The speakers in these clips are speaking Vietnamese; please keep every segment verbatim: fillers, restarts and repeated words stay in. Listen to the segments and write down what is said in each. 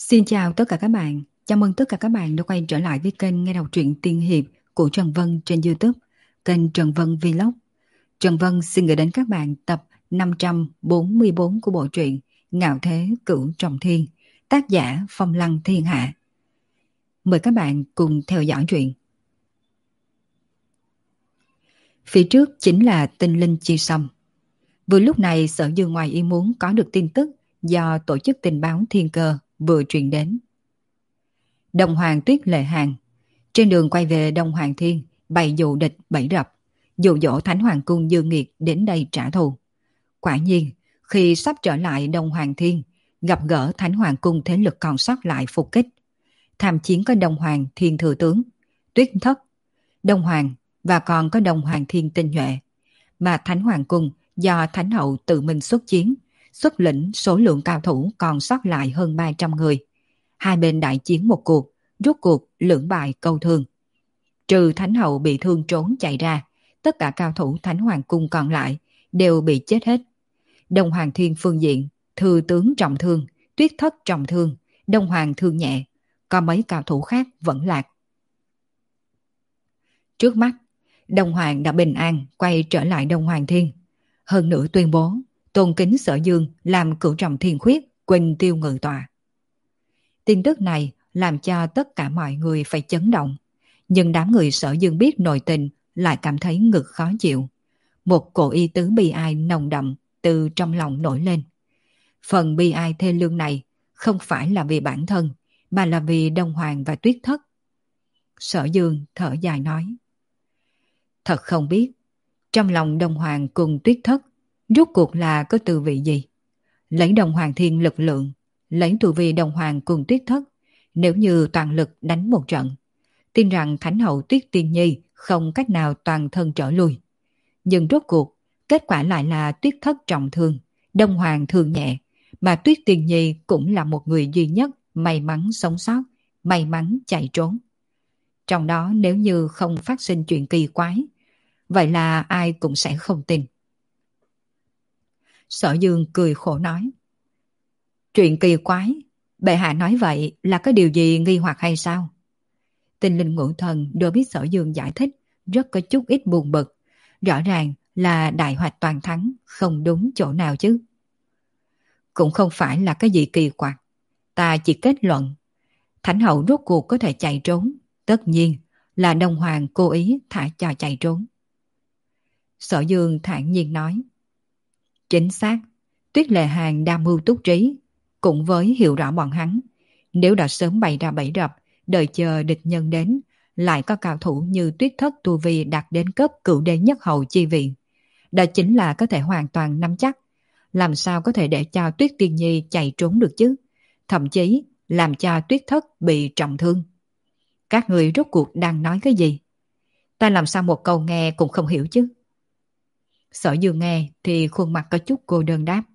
Xin chào tất cả các bạn. Chào mừng tất cả các bạn đã quay trở lại với kênh nghe đọc truyện tiên hiệp của Trần Vân trên YouTube, kênh Trần Vân Vlog. Trần Vân xin gửi đến các bạn tập năm trăm bốn mươi bốn của bộ truyện Ngạo Thế Cửu Trọng Thiên, tác giả Phong Lăng Thiên Hạ. Mời các bạn cùng theo dõi truyện. Phía trước chính là Tinh Linh Chi Sâm. Vừa lúc này Sở Dương ngoài ý muốn có được tin tức do tổ chức tình báo Thiên Cơ vừa truyền đến. Đông Hoàng Tuyết Lệ Hàng trên đường quay về Đông Hoàng Thiên bày dụ địch bẫy rập, dụ dỗ Thánh Hoàng Cung Dương Nghiệt đến đây trả thù. Quả nhiên, khi sắp trở lại Đông Hoàng Thiên, gặp gỡ Thánh Hoàng Cung thế lực còn sót lại phục kích. Tham chiến có Đông Hoàng Thiên Thừa Tướng, Tuyết Thất, Đông Hoàng và còn có Đông Hoàng Thiên Tinh Nhuệ. Mà Thánh Hoàng Cung do Thánh Hậu tự mình xuất chiến, xuất lĩnh số lượng cao thủ còn sót lại hơn ba trăm người. Hai bên đại chiến một cuộc, rốt cuộc lưỡng bại câu thương. Trừ Thánh Hậu bị thương trốn chạy ra, tất cả cao thủ Thánh Hoàng Cung còn lại đều bị chết hết. Đông Hoàng Thiên phương diện, Thừa Tướng trọng thương, Tuyết Thất trọng thương, Đông Hoàng thương nhẹ, còn mấy cao thủ khác vẫn lạc. Trước mắt, Đông Hoàng đã bình an quay trở lại Đông Hoàng Thiên. Hơn nữa tuyên bố, tôn kính Sở Dương làm cửu trọng thiên khuyết, quỳnh tiêu ngự tọa. Tin tức này làm cho tất cả mọi người phải chấn động. Nhưng đám người Sở Dương biết nội tình lại cảm thấy ngực khó chịu. Một cổ y tứ bi ai nồng đậm từ trong lòng nổi lên. Phần bi ai thê lương này không phải là vì bản thân, mà là vì Đông Hoàng và Tuyết Thất. Sở Dương thở dài nói. Thật không biết, trong lòng Đông Hoàng cùng Tuyết Thất, rốt cuộc là có tư vị gì? Lấy Đông Hoàng Thiên lực lượng, lấy tu vi Đông Hoàng cùng Tuyết Thất, nếu như toàn lực đánh một trận, tin rằng Thánh Hậu Tuyết Tiên Nhi không cách nào toàn thân trở lui. Nhưng rốt cuộc, kết quả lại là Tuyết Thất trọng thương, Đông Hoàng thương nhẹ, mà Tuyết Tiên Nhi cũng là một người duy nhất may mắn sống sót, may mắn chạy trốn. Trong đó nếu như không phát sinh chuyện kỳ quái, vậy là ai cũng sẽ không tin. Sở Dương cười khổ nói. Chuyện kỳ quái, bệ hạ nói vậy là có điều gì nghi hoặc hay sao? Tinh Linh Ngũ Thần đối với Sở Dương giải thích rất có chút ít buồn bực. Rõ ràng là đại hoạch toàn thắng, không đúng chỗ nào chứ. Cũng không phải là cái gì kỳ quặc. Ta chỉ kết luận, Thánh Hậu rốt cuộc có thể chạy trốn, tất nhiên là Đông Hoàng cố ý thả cho chạy trốn. Sở Dương thản nhiên nói. Chính xác, Tuyết Lệ Hàng đa mưu túc trí, cùng với hiểu rõ bọn hắn. Nếu đã sớm bày ra bẫy rập, đợi chờ địch nhân đến, lại có cao thủ như Tuyết Thất tu vi đạt đến cấp cửu đế nhất hậu chi viện. Đó chính là có thể hoàn toàn nắm chắc. Làm sao có thể để cho Tuyết Tiên Nhi chạy trốn được chứ? Thậm chí làm cho Tuyết Thất bị trọng thương. Các người rốt cuộc đang nói cái gì? Ta làm sao một câu nghe cũng không hiểu chứ? Sở Dương nghe thì khuôn mặt có chút cô đơn đáp.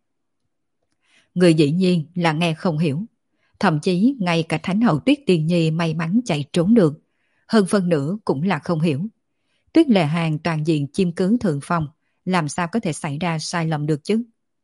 Người dĩ nhiên là nghe không hiểu. Thậm chí ngay cả Thánh Hậu Tuyết Tiên Nhi may mắn chạy trốn được, hơn phân nửa cũng là không hiểu. Tuyết Lệ Hàng toàn diện chiếm cứ thượng phong, làm sao có thể xảy ra sai lầm được chứ?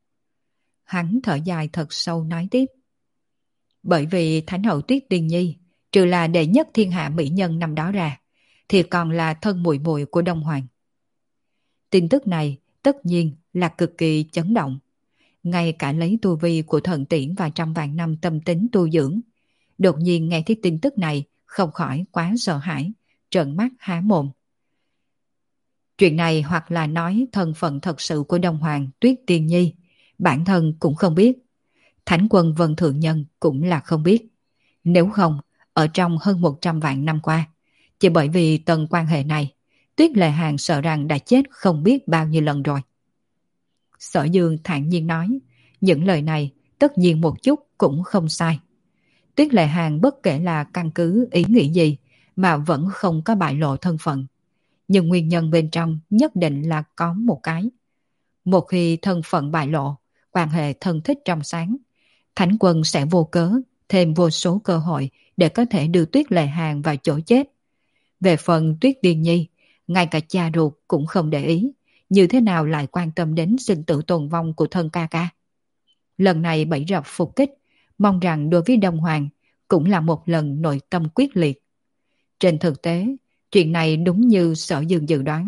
Hắn thở dài thật sâu nói tiếp. Bởi vì Thánh Hậu Tuyết Tiên Nhi, trừ là đệ nhất thiên hạ mỹ nhân năm đó ra, thì còn là thân muội muội của Đông Hoàng. Tin tức này tất nhiên là cực kỳ chấn động. Ngay cả lấy tu vi của thần tiễn và trăm vạn năm tâm tính tu dưỡng, đột nhiên nghe thấy tin tức này không khỏi quá sợ hãi, trợn mắt há mồm. Chuyện này hoặc là nói thân phận thật sự của Đông Hoàng Tuyết Tiên Nhi, bản thân cũng không biết. Thánh quân Vân Thượng Nhân cũng là không biết. Nếu không, ở trong hơn một trăm vạn năm qua, chỉ bởi vì tầng quan hệ này, Tuyết Lệ Hàng sợ rằng đã chết không biết bao nhiêu lần rồi. Sở Dương thản nhiên nói, những lời này tất nhiên một chút cũng không sai. Tuyết Lệ Hàng bất kể là căn cứ ý nghĩ gì mà vẫn không có bại lộ thân phận. Nhưng nguyên nhân bên trong nhất định là có một cái. Một khi thân phận bại lộ, quan hệ thân thích trong sáng, Thánh quân sẽ vô cớ thêm vô số cơ hội để có thể đưa Tuyết Lệ Hàng vào chỗ chết. Về phần Tuyết Tiên Nhi, ngay cả cha ruột cũng không để ý, như thế nào lại quan tâm đến sinh tử tồn vong của thân ca ca. Lần này bẫy rập phục kích, mong rằng đối với Đông Hoàng cũng là một lần nội tâm quyết liệt. Trên thực tế, chuyện này đúng như Sở Dương dự đoán.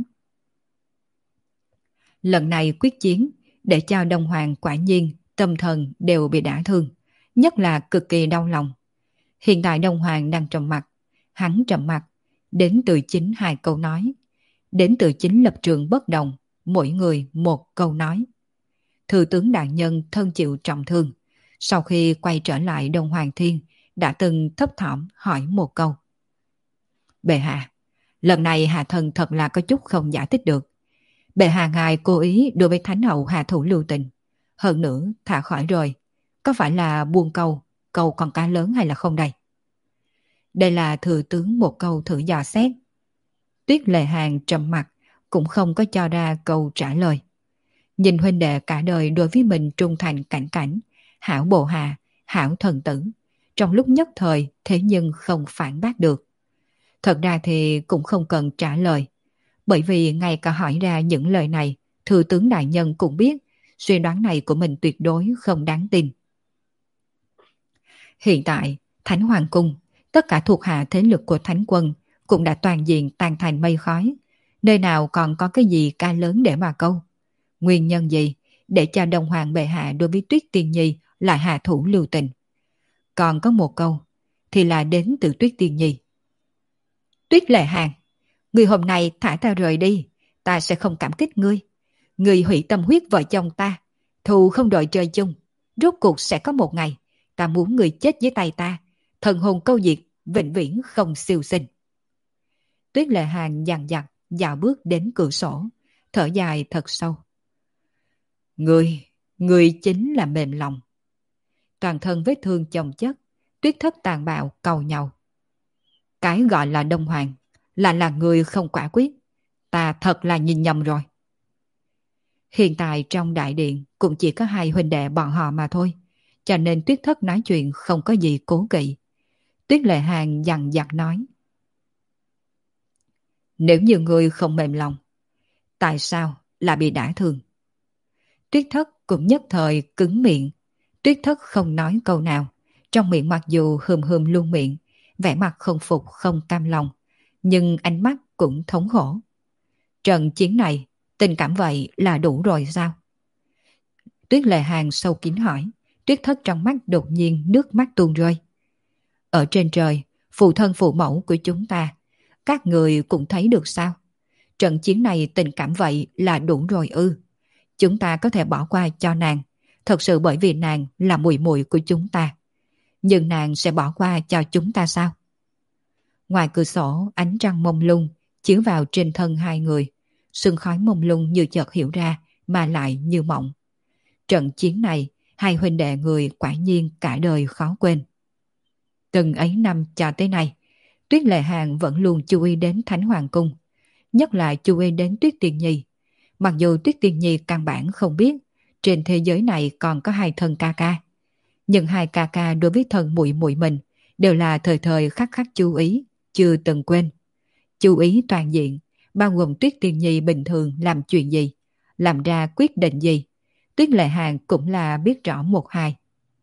Lần này quyết chiến để cho Đông Hoàng quả nhiên tâm thần đều bị đả thương, nhất là cực kỳ đau lòng. Hiện tại Đông Hoàng đang trầm mặc, hắn trầm mặc đến từ chính hai câu nói, đến từ chính lập trường bất đồng, mỗi người một câu nói. Thừa tướng đại nhân thân chịu trọng thương, sau khi quay trở lại Đông Hoàng Thiên đã từng thấp thỏm hỏi một câu. Bệ hạ, lần này hạ thần thật là có chút không giải thích được. Bệ hạ ngài cố ý đối với thánh hậu hạ thủ lưu tình, hơn nữa thả khỏi rồi, có phải là buông câu, câu con cá lớn hay là không đây? Đây là thừa tướng một câu thử dò xét. Tuyết Lệ Hàn trầm mặt, cũng không có cho ra câu trả lời. Nhìn huynh đệ cả đời đối với mình trung thành cảnh cảnh, hảo bộ hạ, hảo thần tử, trong lúc nhất thời thế nhưng không phản bác được. Thật ra thì cũng không cần trả lời, bởi vì ngay cả hỏi ra những lời này, thừa tướng đại nhân cũng biết suy đoán này của mình tuyệt đối không đáng tin. Hiện tại, Thánh Hoàng Cung, tất cả thuộc hạ thế lực của Thánh Quân cũng đã toàn diện tan thành mây khói, nơi nào còn có cái gì ca lớn để mà câu. Nguyên nhân gì để cho Đông Hoàng bệ hạ đối với Tuyết Tiên Nhi lại hạ thủ lưu tình? Còn có một câu thì là đến từ Tuyết Tiên Nhi. Tuyết Lệ Hàn, người hôm nay thả ta rời đi, ta sẽ không cảm kích ngươi. Ngươi hủy tâm huyết vợ chồng ta, thù không đợi trời chung. Rốt cuộc sẽ có một ngày, ta muốn ngươi chết dưới tay ta, thần hồn câu diệt, vĩnh viễn không siêu sinh. Tuyết Lệ Hàn dằn dặt, dạo bước đến cửa sổ, thở dài thật sâu. Ngươi, ngươi chính là mềm lòng. Toàn thân vết thương chồng chất, Tuyết Thất tàn bạo cầu nhau. Cái gọi là Đông Hoàng là là người không quả quyết. Ta thật là nhìn nhầm rồi. Hiện tại trong đại điện cũng chỉ có hai huynh đệ bọn họ mà thôi, cho nên Tuyết Thất nói chuyện không có gì cố kỵ. Tuyết Lệ Hàn dằn dặt nói. Nếu như người không mềm lòng, tại sao là bị đả thương? Tuyết Thất cũng nhất thời cứng miệng. Tuyết Thất không nói câu nào, trong miệng mặc dù hừm hừm luôn miệng, vẻ mặt không phục không cam lòng, nhưng ánh mắt cũng thống khổ. Trận chiến này, tình cảm vậy là đủ rồi sao? Tuyết Lệ Hàn sâu kín hỏi. Tuyết Thất trong mắt đột nhiên nước mắt tuôn rơi. Ở trên trời, phụ thân phụ mẫu của chúng ta, các người cũng thấy được sao? Trận chiến này tình cảm vậy là đủ rồi ư? Chúng ta có thể bỏ qua cho nàng, thật sự bởi vì nàng là muội muội của chúng ta. Nhưng nàng sẽ bỏ qua cho chúng ta sao? Ngoài cửa sổ, ánh trăng mông lung chiếu vào trên thân hai người, sương khói mông lung như chợt hiểu ra mà lại như mộng. Trận chiến này, hai huynh đệ người quả nhiên cả đời khó quên. Từng ấy năm cho tới nay, Tuyết Lệ Hàn vẫn luôn chú ý đến Thánh Hoàng Cung, nhất là chú ý đến Tuyết Tiên Nhi. Mặc dù Tuyết Tiên Nhi căn bản không biết trên thế giới này còn có hai thân ca ca, nhưng hai ca ca đối với thân muội muội mình đều là thời thời khắc khắc chú ý, chưa từng quên. Chú ý toàn diện, bao gồm Tuyết Tiên Nhi bình thường làm chuyện gì, làm ra quyết định gì, Tuyết Lệ Hàn cũng là biết rõ một hai.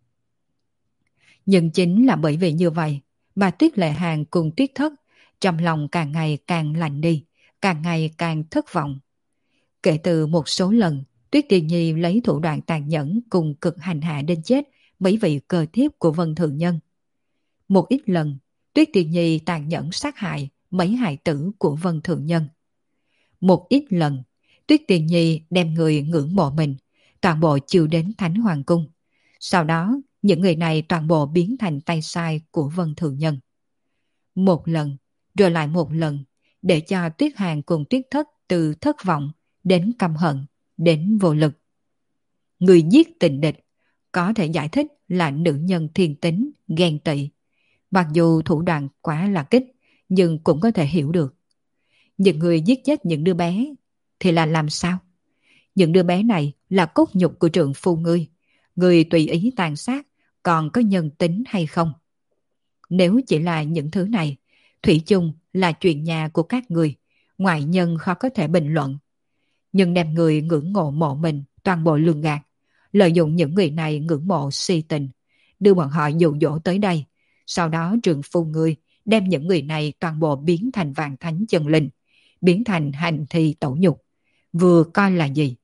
Nhưng chính là bởi vì như vậy mà Tuyết Lệ Hàn cùng Tuyết Thất trong lòng càng ngày càng lạnh đi, càng ngày càng thất vọng. Kể từ một số lần Tuyết Tiên Nhi lấy thủ đoạn tàn nhẫn cùng cực hành hạ đến chết mấy vị cơ thiếp của Vân Thường Nhân. Một ít lần Tuyết Tiên Nhi tàn nhẫn sát hại mấy hài tử của Vân Thường Nhân. Một ít lần Tuyết Tiên Nhi đem người ngưỡng mộ mình toàn bộ chiêu đến Thánh Hoàng Cung. Sau đó những người này toàn bộ biến thành tay sai của Vân Thường Nhân. Một lần rồi lại một lần, để cho Tuyết Hàn cùng Tuyết Thất từ thất vọng đến căm hận, đến vô lực. Người giết tình địch có thể giải thích là nữ nhân thiên tính, ghen tị. Mặc dù thủ đoạn quá là kích, nhưng cũng có thể hiểu được. Những người giết chết những đứa bé thì là làm sao? Những đứa bé này là cốt nhục của trượng phu ngươi. Người tùy ý tàn sát còn có nhân tính hay không? Nếu chỉ là những thứ này, thủy chung là chuyện nhà của các người, ngoại nhân khó có thể bình luận. Nhưng đem người ngưỡng mộ mộ mình toàn bộ lường gạt, lợi dụng những người này ngưỡng mộ si tình, đưa bọn họ dụ dỗ tới đây. Sau đó trượng phu ngươi đem những người này toàn bộ biến thành vạn thánh chân linh, biến thành hành thi tẩu nhục. Vừa coi là gì?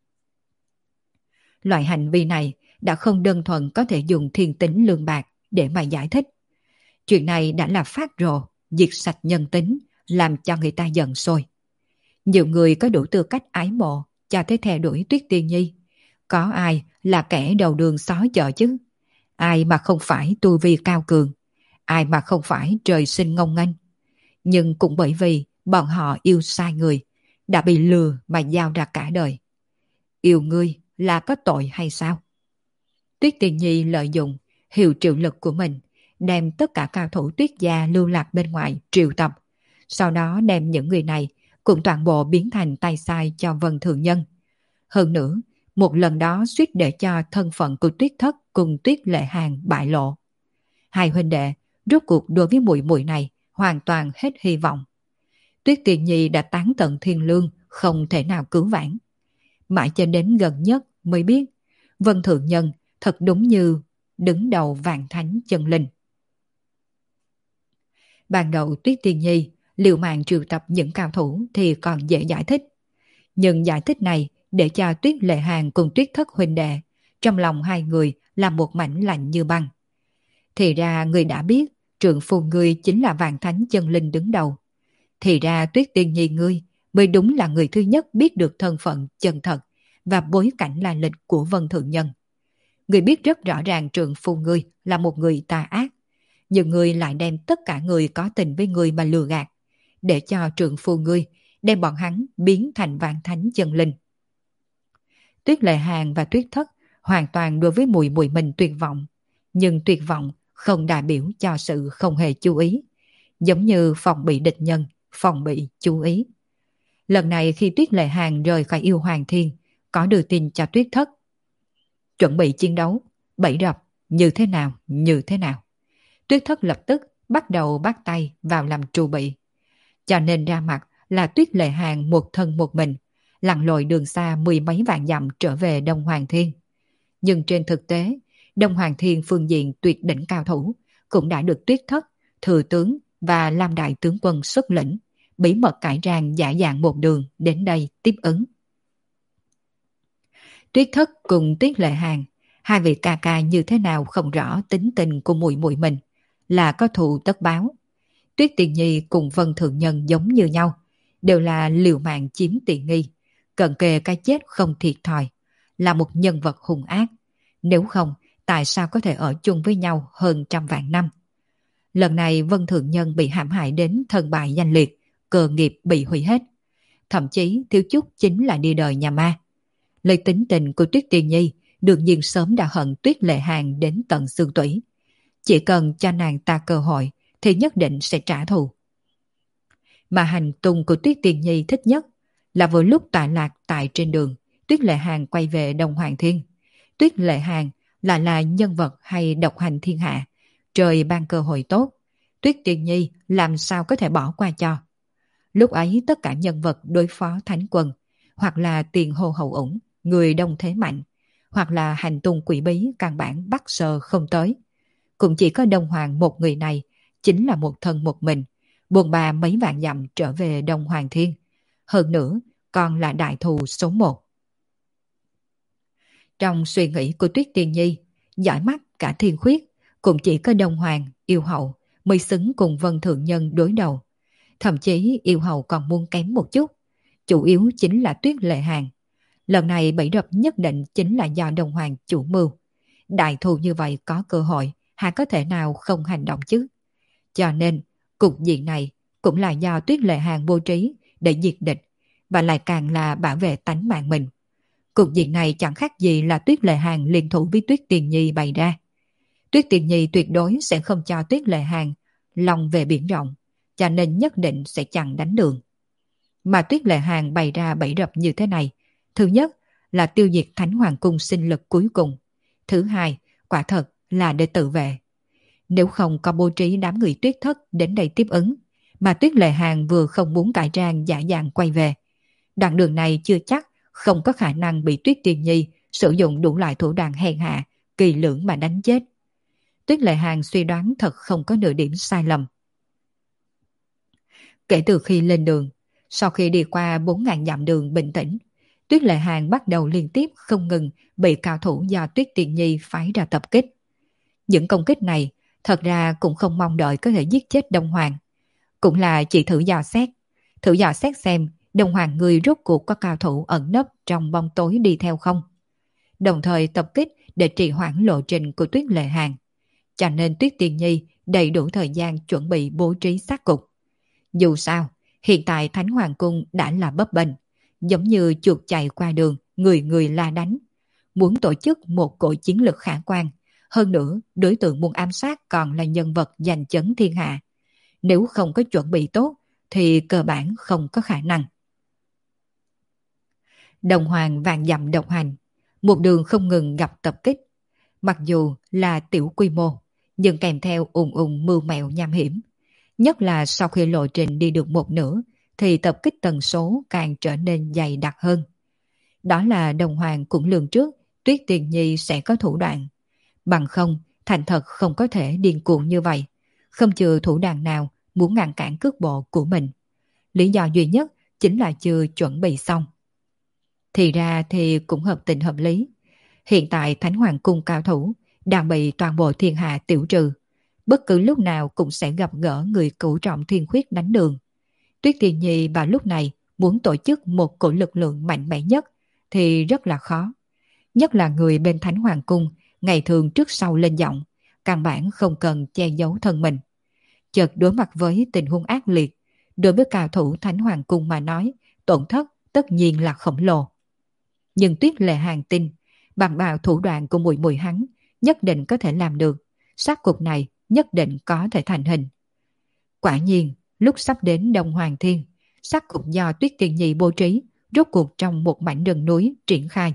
Loại hành vi này đã không đơn thuần có thể dùng thiên tính lương bạc để mà giải thích. Chuyện này đã là phát rồ, diệt sạch nhân tính, làm cho người ta giận sôi. Nhiều người có đủ tư cách ái mộ cho tới theo đuổi Tuyết Tiên Nhi. Có ai là kẻ đầu đường xó chợ chứ? Ai mà không phải tu vi cao cường? Ai mà không phải trời sinh ngông nghênh? Nhưng cũng bởi vì bọn họ yêu sai người, đã bị lừa mà giao ra cả đời. Yêu ngươi là có tội hay sao? Tuyết Tiên Nhi lợi dụng hiệu triệu lực của mình, đem tất cả cao thủ Tuyết gia lưu lạc bên ngoài triệu tập, sau đó đem những người này cũng toàn bộ biến thành tay sai cho Vân Thường Nhân. Hơn nữa, một lần đó suýt để cho thân phận của Tuyết Thất cùng Tuyết Lệ Hàng bại lộ. Hai huynh đệ rốt cuộc đối với muội muội này hoàn toàn hết hy vọng. Tuyết Tiên Nhi đã tán tận thiên lương, không thể nào cứu vãn. Mãi cho đến gần nhất mới biết Vân Thượng Nhân thật đúng như đứng đầu vạn thánh chân linh. Ban đầu Tuyết Tiên Nhi liều mạng triệu tập những cao thủ thì còn dễ giải thích. Nhưng giải thích này để cho Tuyết Lệ Hàng cùng Tuyết Thất huynh đệ trong lòng hai người là một mảnh lạnh như băng. Thì ra người đã biết trượng phu ngươi chính là vạn thánh chân linh đứng đầu. Thì ra Tuyết Tiên Nhi ngươi mới đúng là người thứ nhất biết được thân phận chân thật và bối cảnh lai lịch của Vân Thượng Nhân. Người biết rất rõ ràng trượng phu ngươi là một người tà ác, nhưng ngươi lại đem tất cả người có tình với ngươi mà lừa gạt, để cho trượng phu ngươi đem bọn hắn biến thành vạn thánh chân linh. Tuyết Lệ Hàng và Tuyết Thất hoàn toàn đối với muội muội mình tuyệt vọng, nhưng tuyệt vọng không đại biểu cho sự không hề chú ý, giống như phòng bị địch nhân, phòng bị chú ý. Lần này khi Tuyết Lệ Hàng rời khỏi Yêu Hoàng Thiên, có đưa tin cho Tuyết Thất. Chuẩn bị chiến đấu, bẫy rập, như thế nào, như thế nào. Tuyết Thất lập tức bắt đầu bắt tay vào làm trù bị. Cho nên ra mặt là Tuyết Lệ Hàng một thân một mình, lặn lội đường xa mười mấy vạn dặm trở về Đông Hoàng Thiên. Nhưng trên thực tế, Đông Hoàng Thiên phương diện tuyệt đỉnh cao thủ cũng đã được Tuyết Thất, thừa tướng và Lam đại tướng quân xuất lĩnh, bí mật cải trang giả dạng một đường đến đây tiếp ứng. Tuyết Thất cùng Tuyết Lệ Hàng, hai vị ca ca như thế nào không rõ tính tình của muội muội mình, là có thù tất báo. Tuyết Tiên Nhi cùng Vân Thượng Nhân giống như nhau, đều là liều mạng chiếm tiện nghi, cận kề cái chết không thiệt thòi, là một nhân vật hung ác. Nếu không, tại sao có thể ở chung với nhau hơn trăm vạn năm? Lần này Vân Thượng Nhân bị hãm hại đến thân bại danh liệt, cơ nghiệp bị hủy hết. Thậm chí thiếu chút chính là đi đời nhà ma. Lời tính tình của Tuyết Tiên Nhi đương nhiên sớm đã hận Tuyết Lệ Hàng đến tận xương tủy. Chỉ cần cho nàng ta cơ hội thì nhất định sẽ trả thù. Mà hành tung của Tuyết Tiên Nhi thích nhất là vừa lúc tọa lạc tại trên đường, Tuyết Lệ Hàng quay về Đông Hoàng Thiên. Tuyết Lệ Hàng lại là nhân vật hay độc hành thiên hạ, trời ban cơ hội tốt, Tuyết Tiên Nhi làm sao có thể bỏ qua cho. Lúc ấy tất cả nhân vật đối phó thánh quân, hoặc là tiền hô hậu ủng, người đông thế mạnh, hoặc là hành tung quỷ bí căn bản bắt sờ không tới. Cũng chỉ có Đông Hoàng một người này, chính là một thân một mình, buồn bà mấy vạn dặm trở về Đông Hoàng Thiên. Hơn nữa, còn là đại thù số một. Trong suy nghĩ của Tuyết Tiên Nhi, giỏi mắt cả thiên khuyết, cũng chỉ có Đông Hoàng, yêu hậu mới xứng cùng Vân Thượng Nhân đối đầu. Thậm chí yêu hậu còn muốn kém một chút. Chủ yếu chính là Tuyết Lệ Hàng. Lần này bẫy rập nhất định chính là do Đông Hoàng chủ mưu. Đại thù như vậy có cơ hội, hà có thể nào không hành động chứ? Cho nên, cục diện này cũng là do Tuyết Lệ Hàng bố trí để diệt địch, và lại càng là bảo vệ tánh mạng mình. Cục diện này chẳng khác gì là Tuyết Lệ Hàng liên thủ với Tuyết Tiên Nhi bày ra. Tuyết Tiên Nhi tuyệt đối sẽ không cho Tuyết Lệ Hàng lòng về biển rộng, cho nên nhất định sẽ chặn đánh đường. Mà Tuyết Lệ Hàng bày ra bẫy rập như thế này, thứ nhất là tiêu diệt Thánh Hoàng Cung sinh lực cuối cùng. Thứ hai, quả thật là để tự vệ. Nếu không có bố trí đám người Tuyết Thất đến đây tiếp ứng, mà Tuyết Lệ Hàng vừa không muốn cải trang giả dạng quay về, đoạn đường này chưa chắc không có khả năng bị Tuyết Tiên Nhi sử dụng đủ loại thủ đoạn hèn hạ, kỳ lưỡng mà đánh chết. Tuyết Lệ Hàng suy đoán thật không có nửa điểm sai lầm. Kể từ khi lên đường, sau khi đi qua bốn ngàn dặm đường bình tĩnh, Tuyết Lệ Hàng bắt đầu liên tiếp không ngừng bị cao thủ do Tuyết Tiền Nhi phái ra tập kích. Những công kích này thật ra cũng không mong đợi có thể giết chết Đông Hoàng. Cũng là chỉ thử dò xét, thử dò xét xem Đông Hoàng người rốt cuộc có cao thủ ẩn nấp trong bóng tối đi theo không. Đồng thời tập kích để trì hoãn lộ trình của Tuyết Lệ Hàng. Cho nên Tuyết Tiền Nhi đầy đủ thời gian chuẩn bị bố trí sát cục. Dù sao, hiện tại Thánh Hoàng Cung đã là bấp bênh, giống như chuột chạy qua đường, người người la đánh. Muốn tổ chức một cỗ chiến lực khả quan, hơn nữa đối tượng muốn ám sát còn là nhân vật giành chấn thiên hạ. Nếu không có chuẩn bị tốt, thì cơ bản không có khả năng. Đồng Hoàng vạn dặm độc hành, một đường không ngừng gặp tập kích. Mặc dù là tiểu quy mô, nhưng kèm theo ùn ùn mưu mẹo nham hiểm. Nhất là sau khi lộ trình đi được một nửa, thì tập kích tần số càng trở nên dày đặc hơn. Đó là Đồng Hoàng cũng lường trước Tuyết Tiền Nhi sẽ có thủ đoạn. Bằng không, thành thật không có thể điên cuồng như vậy. Không chừa thủ đoạn nào muốn ngăn cản cước bộ của mình. Lý do duy nhất chính là chưa chuẩn bị xong. Thì ra thì cũng hợp tình hợp lý. Hiện tại Thánh Hoàng Cung cao thủ đang bị toàn bộ thiên hạ tiểu trừ. Bất cứ lúc nào cũng sẽ gặp gỡ người cửu trọng thiên khuyết đánh đường. Tuyết Tiền Nhi vào lúc này muốn tổ chức một cỗ lực lượng mạnh mẽ nhất thì rất là khó. Nhất là người bên Thánh Hoàng Cung ngày thường trước sau lên giọng, căn bản không cần che giấu thân mình. Chợt đối mặt với tình huống ác liệt, đối với cao thủ Thánh Hoàng Cung mà nói, tổn thất tất nhiên là khổng lồ. Nhưng Tuyết Lệ Hàng tin, bằng vào thủ đoạn của muội muội hắn, nhất định có thể làm được. Sát cục này nhất định có thể thành hình. Quả nhiên, lúc sắp đến Đông Hoàng Thiên, sát cục do Tuyết Tiền Nhi bố trí, rốt cuộc trong một mảnh rừng núi triển khai.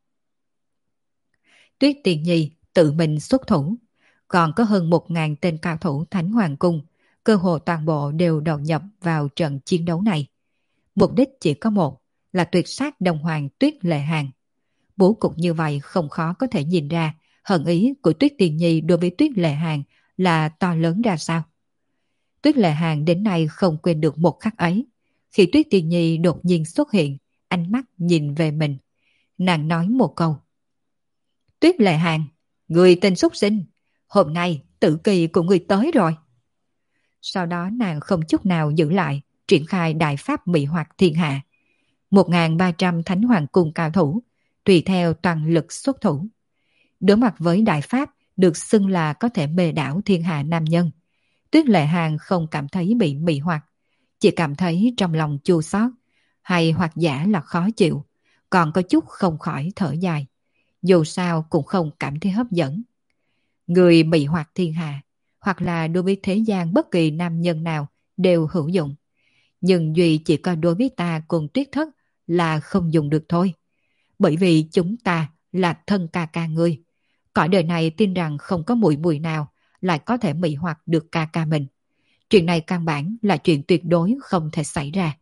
Tuyết Tiền Nhi tự mình xuất thủ, còn có hơn một ngàn tên cao thủ Thánh Hoàng Cung, cơ hồ toàn bộ đều đầu nhập vào trận chiến đấu này. Mục đích chỉ có một, là tuyệt sát Đông Hoàng Tuyết Lệ Hàng. Bố cục như vậy không khó có thể nhìn ra hận ý của Tuyết Tiền Nhi đối với Tuyết Lệ Hàng là to lớn ra sao. Tuyết Lệ Hàng đến nay không quên được một khắc ấy. Khi Tuyết Tiền Nhi đột nhiên xuất hiện, ánh mắt nhìn về mình. Nàng nói một câu. Tuyết Lệ Hàng, người tên súc sinh, hôm nay tử kỳ của người tới rồi. Sau đó nàng không chút nào giữ lại, triển khai đại pháp mị hoặc thiên hạ. một nghìn ba trăm Thánh Hoàng Cung cao thủ, tùy theo toàn lực xuất thủ. Đối mặt với đại pháp được xưng là có thể mê đảo thiên hạ nam nhân, Tuyết Lệ Hàng không cảm thấy bị mị hoặc, chỉ cảm thấy trong lòng chua xót, hay hoặc giả là khó chịu, còn có chút không khỏi thở dài. Dù sao cũng không cảm thấy hấp dẫn. Người mị hoặc thiên hạ, hoặc là đối với thế gian bất kỳ nam nhân nào đều hữu dụng. Nhưng duy chỉ có đối với ta cùng Tuyết Thất là không dùng được thôi. Bởi vì chúng ta là thân ca ca ngươi. Cõi đời này tin rằng không có muội muội nào lại có thể mị hoặc được ca ca mình. Chuyện này căn bản là chuyện tuyệt đối không thể xảy ra.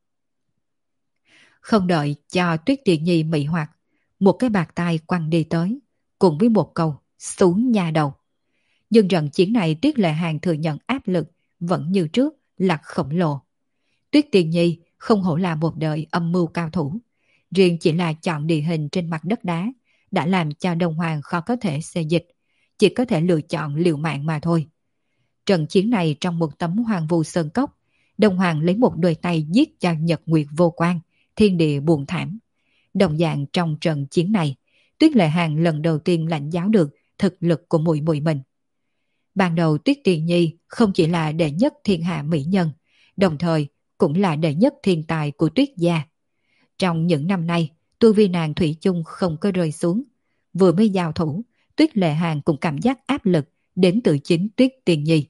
Không đợi cho Tuyết Tiền Nhi mị hoặc, một cái bạt tay quăng đi tới, cùng với một câu xuống nhà đầu. Nhưng trận chiến này Tuyết Lệ Hàng thừa nhận áp lực vẫn như trước là khổng lồ. Tuyết Tiền Nhi không hổ là một đời âm mưu cao thủ. Riêng chỉ là chọn địa hình trên mặt đất đá đã làm cho Đông Hoàng khó có thể xê dịch, chỉ có thể lựa chọn liều mạng mà thôi. Trận chiến này trong một tấm hoàng vu sơn cốc, Đông Hoàng lấy một đôi tay giết cho Nhật Nguyệt vô quan, thiên địa buồn thảm. Đồng dạng trong trận chiến này, Tuyết Lệ Hàng lần đầu tiên lãnh giáo được thực lực của muội muội mình. Ban đầu Tuyết Tiền Nhi không chỉ là đệ nhất thiên hạ mỹ nhân, đồng thời cũng là đệ nhất thiên tài của Tuyết gia. Trong những năm nay, tu vi nàng thủy chung không có rơi xuống. Vừa mới giao thủ, Tuyết Lệ Hàng cũng cảm giác áp lực đến từ chính Tuyết Tiền Nhi.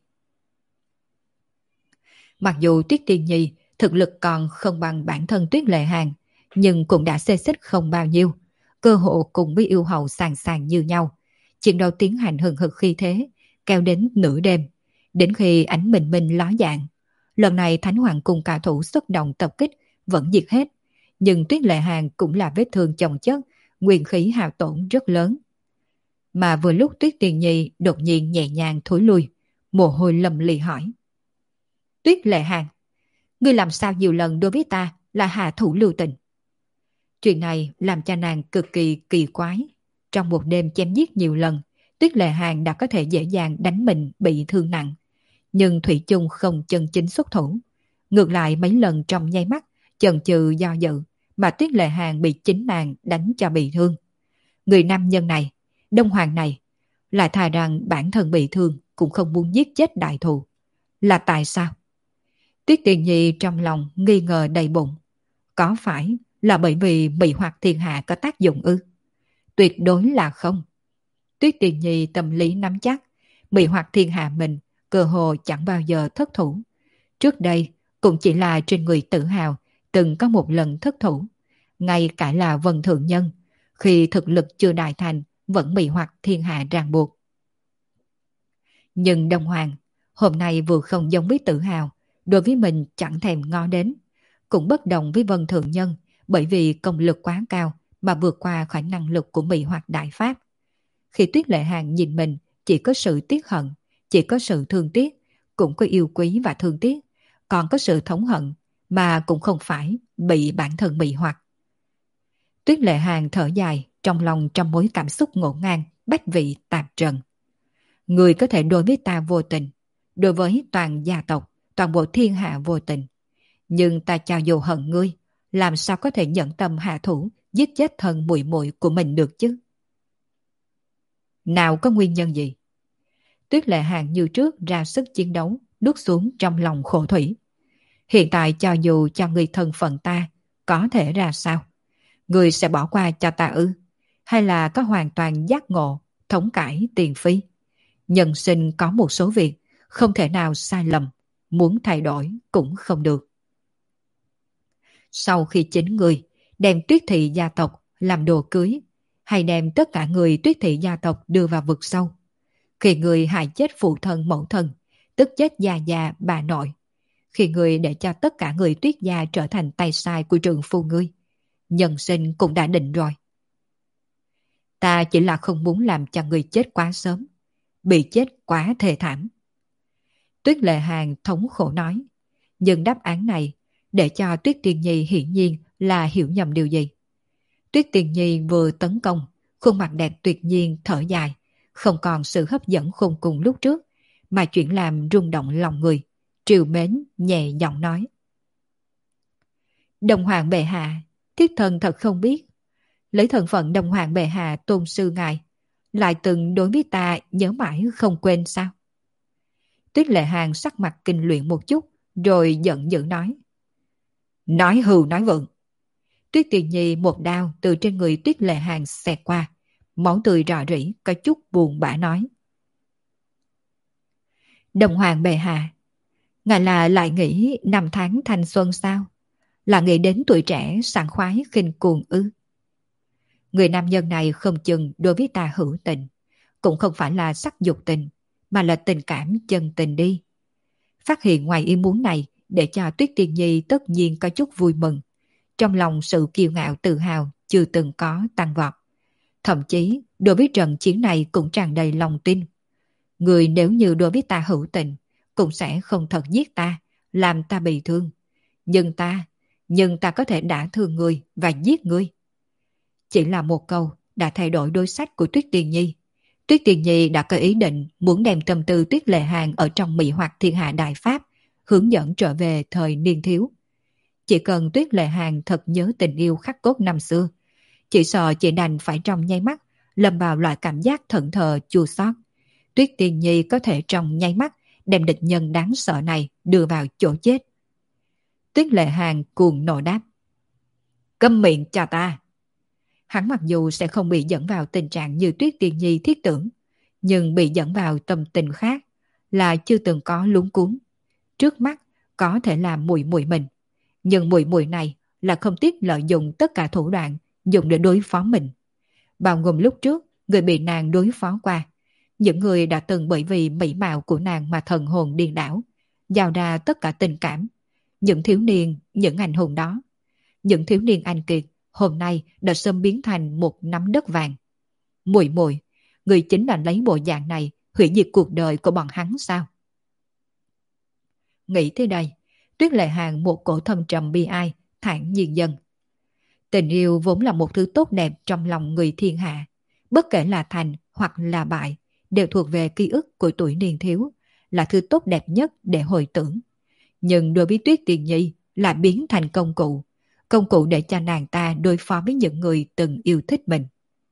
Mặc dù Tuyết Tiền Nhi thực lực còn không bằng bản thân Tuyết Lệ Hàng, nhưng cũng đã xê xích không bao nhiêu. Cơ hộ cùng với yêu hậu sàng sàng như nhau. Chiến đấu tiến hành hừng hực khi thế, kéo đến nửa đêm, đến khi ánh bình minh ló dạng. Lần này Thánh Hoàng Cung cao thủ xuất động tập kích vẫn diệt hết, nhưng Tuyết Lệ Hàng cũng là vết thương chồng chất, nguyên khí hao tổn rất lớn. mà vừa lúc Tuyết Tiền Nhi đột nhiên nhẹ nhàng thối lui, mồ hôi lầm lì hỏi. Tuyết Lệ Hàng, ngươi làm sao nhiều lần đối với ta là hạ thủ lưu tình? Chuyện này làm cho nàng cực kỳ kỳ quái. Trong một đêm chém giết nhiều lần, Tuyết Lệ Hàng đã có thể dễ dàng đánh mình bị thương nặng. Nhưng Thủy chung không chân chính xuất thủ. Ngược lại mấy lần trong nháy mắt, chần chừ do dự, mà Tuyết Lệ Hàng bị chính nàng đánh cho bị thương. Người nam nhân này, Đông Hoàng này, lại thà rằng bản thân bị thương cũng không muốn giết chết đại thù. Là tại sao? Tuyết Tiền Nhi trong lòng nghi ngờ đầy bụng. Có phải là bởi vì mị hoặc thiên hạ có tác dụng ư? Tuyệt đối là không. Tuyết Tiền Nhi tâm lý nắm chắc, mị hoặc thiên hạ mình cơ hồ chẳng bao giờ thất thủ. Trước đây cũng chỉ là trên người Tự Hào từng có một lần thất thủ. Ngay cả là Vân Thượng Nhân, khi thực lực chưa đại thành vẫn mị hoặc thiên hạ ràng buộc. Nhưng Đông Hoàng hôm nay vừa không giống với Tự Hào, đối với mình chẳng thèm ngó đến. Cũng bất đồng với Vân Thượng Nhân, bởi vì công lực quá cao mà vượt qua khỏi năng lực của mị hoặc đại pháp. Khi Tuyết Lệ Hàng nhìn mình, chỉ có sự tiếc hận, chỉ có sự thương tiếc, cũng có yêu quý và thương tiếc, còn có sự thống hận mà cũng không phải bị bản thân mị hoặc. Tuyết Lệ Hàng thở dài, trong lòng trăm mối cảm xúc ngổn ngang, bách vị tạp trần. Người có thể đối với ta vô tình, đối với toàn gia tộc, toàn bộ thiên hạ vô tình. Nhưng ta cho dù hận ngươi, làm sao có thể nhẫn tâm hạ thủ giết chết thân muội muội của mình được chứ? Nào có nguyên nhân gì? Tuyết Lệ Hàng như trước ra sức chiến đấu, nuốt xuống trong lòng khổ thủy. Hiện tại cho dù cho ngươi thân phận ta, có thể ra sao? Ngươi sẽ bỏ qua cho ta ư? Hay là có hoàn toàn giác ngộ, thống cải tiền phi? Nhân sinh có một số việc không thể nào sai lầm, muốn thay đổi cũng không được. Sau khi chính người đem Tuyết thị gia tộc làm đồ cưới, hay đem tất cả người Tuyết thị gia tộc đưa vào vực sâu, khi người hại chết phụ thân mẫu thân, tức chết gia gia bà nội, khi người để cho tất cả người Tuyết gia trở thành tay sai của trượng phu ngươi, nhân sinh cũng đã định rồi. Ta chỉ là không muốn làm cho người chết quá sớm, bị chết quá thê thảm. Tuyết Lệ Hàng thống khổ nói, nhưng đáp án này để cho Tuyết Tiền Nhi hiển nhiên là hiểu nhầm điều gì. Tuyết Tiền Nhi vừa tấn công, khuôn mặt đẹp tuyệt nhiên thở dài, không còn sự hấp dẫn khôn cùng lúc trước, mà chuyển làm rung động lòng người, trìu mến nhẹ giọng nói. Đồng Hoàng bệ hạ, thiết thần thật không biết, lấy thân phận Đồng Hoàng bệ hạ tôn sư ngài, lại từng đối với ta nhớ mãi không quên sao? Tuyết Lệ Hàng sắc mặt kinh luyện một chút, rồi giận dữ nói. Nói hưu nói vượng. Tuyết Tiền Nhi một đao từ trên người Tuyết Lệ Hàng xẹt qua, máu tươi rò rỉ, có chút buồn bã nói. Đồng Hoàng bệ hạ, ngài là lại nghĩ năm tháng thanh xuân sao? Là nghĩ đến tuổi trẻ sảng khoái khinh cuồng ư? Người nam nhân này không chừng đối với ta hữu tình, cũng không phải là sắc dục tình, mà là tình cảm chân tình đi. Phát hiện ngoài ý muốn này để cho Tuyết Tiền Nhi tất nhiên có chút vui mừng. Trong lòng sự kiêu ngạo tự hào chưa từng có tăng vọt. Thậm chí đối với trận chiến này cũng tràn đầy lòng tin. Người nếu như đối với ta hữu tình, cũng sẽ không thật giết ta, làm ta bị thương. Nhưng ta, nhưng ta có thể đã thương người và giết người. Chỉ là một câu đã thay đổi đối sách của Tuyết Tiền Nhi. Tuyết Tiền Nhi đã có ý định muốn đem tâm tư Tuyết Lệ Hàng ở trong mị hoặc thiên hạ đại pháp, hướng dẫn trở về thời niên thiếu. Chỉ cần Tuyết Lệ Hàng thật nhớ tình yêu khắc cốt năm xưa, chỉ sợ chỉ đành phải trong nháy mắt lâm vào loại cảm giác thẫn thờ chua xót. Tuyết Tiền Nhi có thể trong nháy mắt đem địch nhân đáng sợ này đưa vào chỗ chết. Tuyết Lệ Hàng cuồng nộ đáp. Câm miệng cho ta. Hắn mặc dù sẽ không bị dẫn vào tình trạng như Tuyết Tiền Nhi thiết tưởng, nhưng bị dẫn vào tâm tình khác là chưa từng có luống cuống. Trước mắt có thể là muội muội mình, nhưng muội muội này là không tiếc lợi dụng tất cả thủ đoạn dùng để đối phó mình. Bao gồm lúc trước người bị nàng đối phó qua, những người đã từng bởi vì mỹ mạo của nàng mà thần hồn điên đảo, giao ra tất cả tình cảm. Những thiếu niên, những anh hùng đó, những thiếu niên anh kiệt hôm nay đã sớm biến thành một nắm đất vàng. Muội muội, người chính là lấy bộ dạng này hủy diệt cuộc đời của bọn hắn sao? Nghĩ tới đây, Tuyết Lệ Hàng một cổ thâm trầm bi ai, thản nhiên dần. Tình yêu vốn là một thứ tốt đẹp trong lòng người thiên hạ. Bất kể là thành hoặc là bại, đều thuộc về ký ức của tuổi niên thiếu, là thứ tốt đẹp nhất để hồi tưởng. Nhưng đối với Tuyết Tiền Nhi lại biến thành công cụ, công cụ để cho nàng ta đối phó với những người từng yêu thích mình.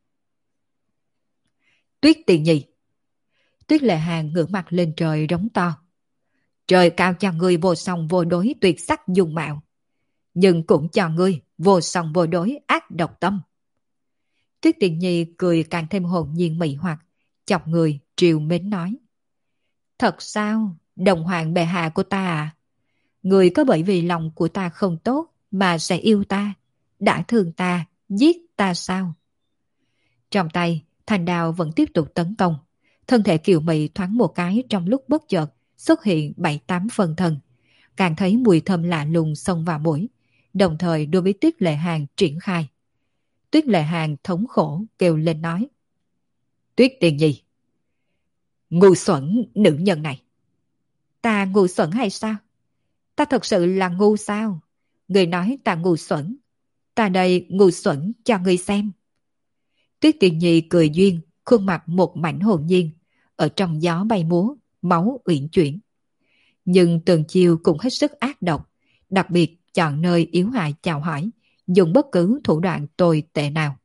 Tuyết Tiền Nhi! Tuyết Lệ Hàng ngửa mặt lên trời rống to. Trời cao cho ngươi vô song vô đối tuyệt sắc dung mạo, nhưng cũng cho ngươi vô song vô đối ác độc tâm. Tuyết Tiền Nhi cười càng thêm hồn nhiên mị hoặc, chọc người triều mến nói. Thật sao, đồng hoàng bệ hạ của ta à? Người có bởi vì lòng của ta không tốt mà sẽ yêu ta, đã thương ta, giết ta sao? Trong tay, thanh đao vẫn tiếp tục tấn công. Thân thể kiều mị thoáng một cái trong lúc bất chợt xuất hiện bảy tám phần thân. Càng thấy mùi thơm lạ lùng xông vào mũi, đồng thời đối với Tuyết Lệ Hàng triển khai. Tuyết Lệ Hàng thống khổ kêu lên nói. Tuyết Tiền Nhi! Ngu xuẩn nữ nhân này! Ta ngu xuẩn hay sao? Ta thật sự là ngu sao? Người nói ta ngu xuẩn. Ta đây ngu xuẩn cho người xem. Tuyết Tiền Nhi cười duyên, khuôn mặt một mảnh hồn nhiên, ở trong gió bay múa, máu uyển chuyển. Nhưng từng chiều cũng hết sức ác độc, đặc biệt chọn nơi yếu hại chào hỏi, dùng bất cứ thủ đoạn tồi tệ nào.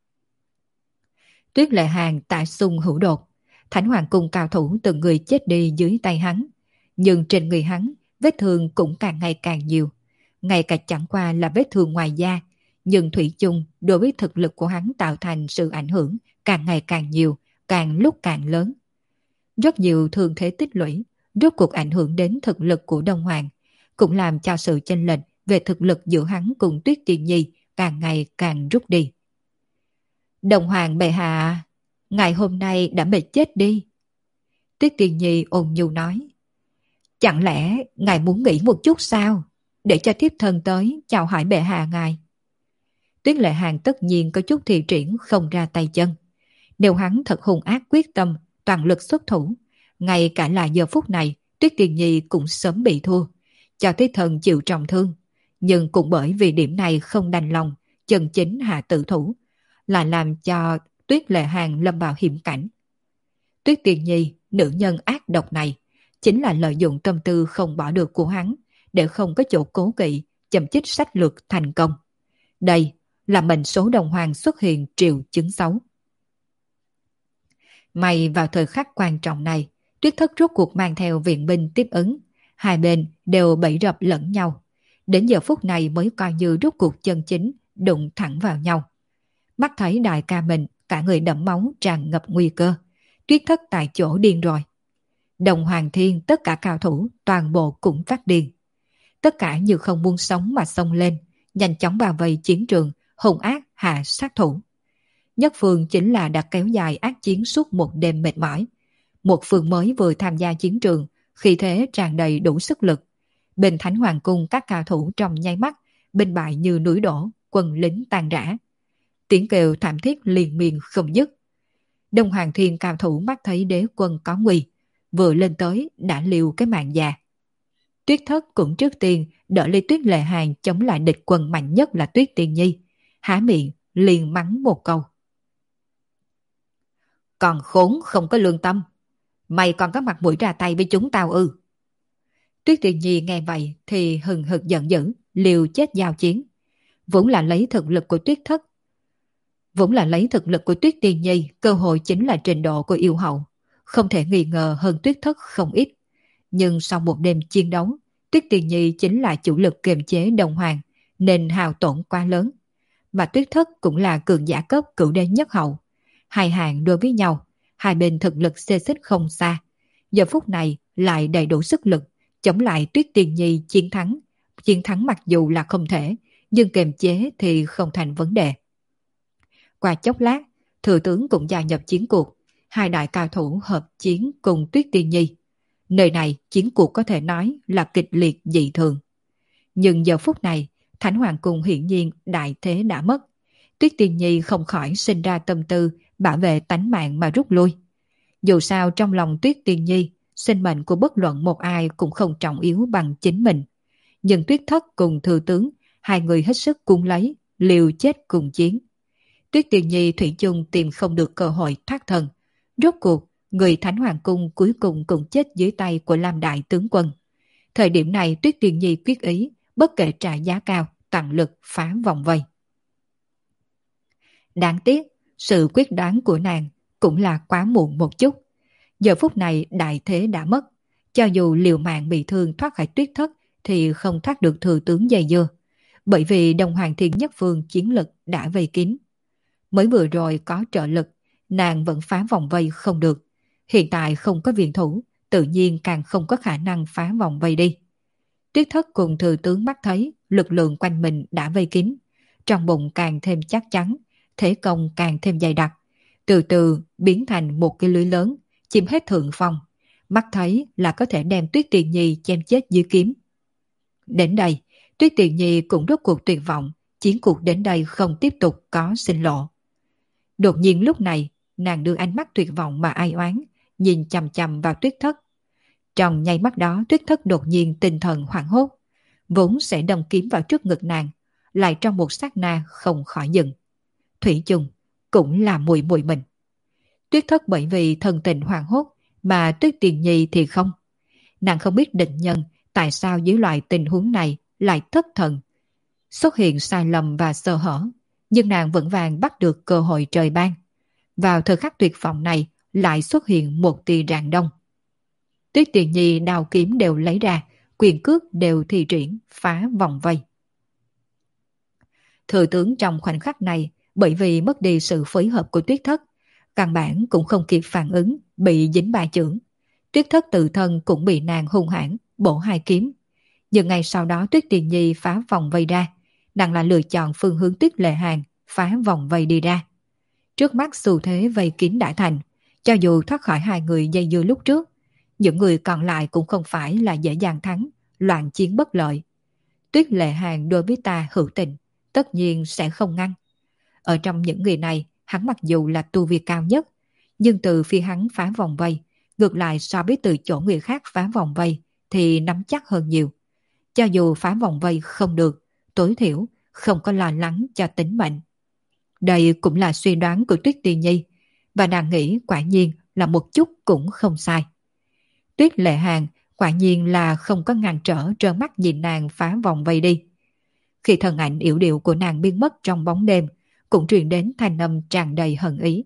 Tuyết Lệ Hàng tại xung hữu đột, Thánh Hoàng Cung cao thủ từng người chết đi dưới tay hắn, nhưng trên người hắn vết thương cũng càng ngày càng nhiều, ngay cả chẳng qua là vết thương ngoài da, nhưng thủy chung đối với thực lực của hắn tạo thành sự ảnh hưởng càng ngày càng nhiều, càng lúc càng lớn. Rất nhiều thương thế tích lũy, rốt cuộc ảnh hưởng đến thực lực của Đông Hoàng, cũng làm cho sự chênh lệch về thực lực giữa hắn cùng Tuyết Tiền Nhi càng ngày càng rút đi. Đông Hoàng bệ hạ, ngày hôm nay đã mệt chết đi. Tuyết Tiền Nhi ôn nhu nói. Chẳng lẽ ngài muốn nghỉ một chút sao? Để cho thiếp thân tới chào hỏi bệ hạ ngài. Tuyết Lệ Hàng tất nhiên có chút thị triển không ra tay chân. Nếu hắn thật hung ác quyết tâm, toàn lực xuất thủ, ngay cả là giờ phút này, Tuyết Tiền Nhi cũng sớm bị thua, cho thế thần chịu trọng thương. Nhưng cũng bởi vì điểm này không đành lòng, chân chính hạ tự thủ, là làm cho Tuyết Lệ Hàng lâm vào hiểm cảnh. Tuyết Tiền Nhi, nữ nhân ác độc này, chính là lợi dụng tâm tư không bỏ được của hắn, để không có chỗ cố kỵ, chậm chích sách lược thành công. Đây là mệnh số đồng hoàng xuất hiện triệu chứng xấu. May vào thời khắc quan trọng này, Tuyết Thất rốt cuộc mang theo viện binh tiếp ứng, hai bên đều bẫy rập lẫn nhau. Đến giờ phút này mới coi như rốt cuộc chân chính đụng thẳng vào nhau. Mắt thấy đại ca mình cả người đẫm máu tràn ngập nguy cơ, Tuyết Thất tại chỗ điên rồi. Đồng Hoàng Thiên tất cả cao thủ toàn bộ cũng phát điên. Tất cả như không muốn sống mà xông lên, nhanh chóng bao vây chiến trường, hung ác hạ sát thủ. Nhất phương chính là đã kéo dài ác chiến suốt một đêm mệt mỏi. Một phương mới vừa tham gia chiến trường, khi thế tràn đầy đủ sức lực. Bên Thánh Hoàng Cung các cao thủ trong nháy mắt, binh bại như núi đổ, quân lính tan rã. Tiếng kêu thảm thiết liên miên không dứt. Đông Hoàng Thiên cao thủ mắt thấy đế quân có nguy, vừa lên tới đã liều cái mạng già. Tuyết Thất cũng trước tiên đỡ lấy Tuyết Lệ Hàng chống lại địch quân mạnh nhất là Tuyết Tiền Nhi, há miệng liền mắng một câu. Còn khốn không có lương tâm, mày còn có mặt mũi ra tay với chúng tao ư? Tuyết Tiền Nhi nghe vậy thì hừng hực giận dữ, liều chết giao chiến. Vốn là lấy thực lực của Tuyết Thất, vốn là lấy thực lực của Tuyết Tiền Nhi, cơ hội chính là trình độ của yêu hậu, không thể nghi ngờ hơn Tuyết Thất không ít. Nhưng sau một đêm chiến đấu, Tuyết Tiền Nhi chính là chủ lực kiềm chế Đồng Hoàng, nên hao tổn quá lớn. Mà Tuyết Thất cũng là cường giả cấp cửu đế nhất hậu. Hai hạng đối với nhau, hai bên thực lực xê xích không xa. Giờ phút này lại đầy đủ sức lực, chống lại Tuyết Tiền Nhi chiến thắng. Chiến thắng mặc dù là không thể, nhưng kiềm chế thì không thành vấn đề. Qua chốc lát, thừa tướng cũng gia nhập chiến cuộc. Hai đại cao thủ hợp chiến cùng Tuyết Tiền Nhi. Nơi này chiến cuộc có thể nói là kịch liệt dị thường. Nhưng giờ phút này, Thánh Hoàng Cung hiển nhiên đại thế đã mất. Tuyết Tiên Nhi không khỏi sinh ra tâm tư bảo vệ tánh mạng mà rút lui. Dù sao trong lòng Tuyết Tiên Nhi, sinh mệnh của bất luận một ai cũng không trọng yếu bằng chính mình. Nhưng Tuyết Thất cùng Thừa Tướng, hai người hết sức cuốn lấy, liều chết cùng chiến. Tuyết Tiên Nhi thủy chung tìm không được cơ hội thoát thân. Rốt cuộc, người Thánh Hoàng Cung cuối cùng cũng chết dưới tay của Lam Đại Tướng Quân. Thời điểm này Tuyết Tiên Nhi quyết ý, bất kể trả giá cao, tận lực phá vòng vây. Đáng tiếc, sự quyết đoán của nàng cũng là quá muộn một chút. Giờ phút này đại thế đã mất. Cho dù liều mạng bị thương thoát khỏi Tuyết Thất thì không thoát được Thừa Tướng dây dưa. Bởi vì Đông Hoàng Thiên Nhất Phương chiến lực đã vây kín. Mới vừa rồi có trợ lực, nàng vẫn phá vòng vây không được. Hiện tại không có viện thủ, tự nhiên càng không có khả năng phá vòng vây đi. Tuyết Thất cùng Thừa Tướng mắt thấy lực lượng quanh mình đã vây kín. Trong bụng càng thêm chắc chắn, thế công càng thêm dày đặc. Từ từ biến thành một cái lưới lớn, chiếm hết thượng phong. Mắt thấy là có thể đem Tuyết Tiên Nhi chém chết dưới kiếm. Đến đây, Tuyết Tiên Nhi cũng rốt cuộc tuyệt vọng, chiến cuộc đến đây không tiếp tục có sinh lộ. Đột nhiên lúc này, nàng đưa ánh mắt tuyệt vọng mà ai oán, nhìn chằm chằm vào Tuyết Thất. Trong nháy mắt đó Tuyết Thất đột nhiên tinh thần hoảng hốt, vốn sẽ đâm kiếm vào trước ngực nàng, lại trong một sát na không khỏi dừng. Thủy chung cũng là muội muội mình. Tuyết Thất bởi vì thần tình hoảng hốt, mà Tuyết Tiên Nhi thì không. Nàng không biết định nhân tại sao dưới loại tình huống này lại thất thần, xuất hiện sai lầm và sơ hở, nhưng nàng vững vàng bắt được cơ hội trời ban. Vào thời khắc tuyệt vọng này lại xuất hiện một tia rạng đông. Tuyết Tiên Nhi đao kiếm đều lấy ra, quyền cước đều thi triển, phá vòng vây. Thừa Tướng trong khoảnh khắc này bởi vì mất đi sự phối hợp của Tuyết Thất, căn bản cũng không kịp phản ứng, bị dính ba chưởng. Tuyết Thất tự thân cũng bị nàng hung hãn bổ hai kiếm. Nhưng ngày sau đó Tuyết Tiên Nhi phá vòng vây ra, nàng lại lựa chọn phương hướng Tuyết Lệ Hàn phá vòng vây đi ra. Trước mắt xu thế vây kín đã thành, cho dù thoát khỏi hai người dây dưa lúc trước, những người còn lại cũng không phải là dễ dàng thắng, loạn chiến bất lợi. Tuyết Lệ Hàn đối với ta hữu tình, tất nhiên sẽ không ngăn. Ở trong những người này, hắn mặc dù là tu vi cao nhất, nhưng từ phía hắn phá vòng vây, ngược lại so với từ chỗ người khác phá vòng vây thì nắm chắc hơn nhiều. Cho dù phá vòng vây không được, tối thiểu không có lo lắng cho tính mệnh. Đây cũng là suy đoán của Tuyết Tiên Nhi, và nàng nghĩ quả nhiên là một chút cũng không sai. Tuyết Lệ Hàn quả nhiên là không có ngăn trở, trơ mắt nhìn nàng phá vòng vây đi. Khi thân ảnh yểu điệu của nàng biến mất trong bóng đêm, cũng truyền đến thanh âm tràn đầy hận ý.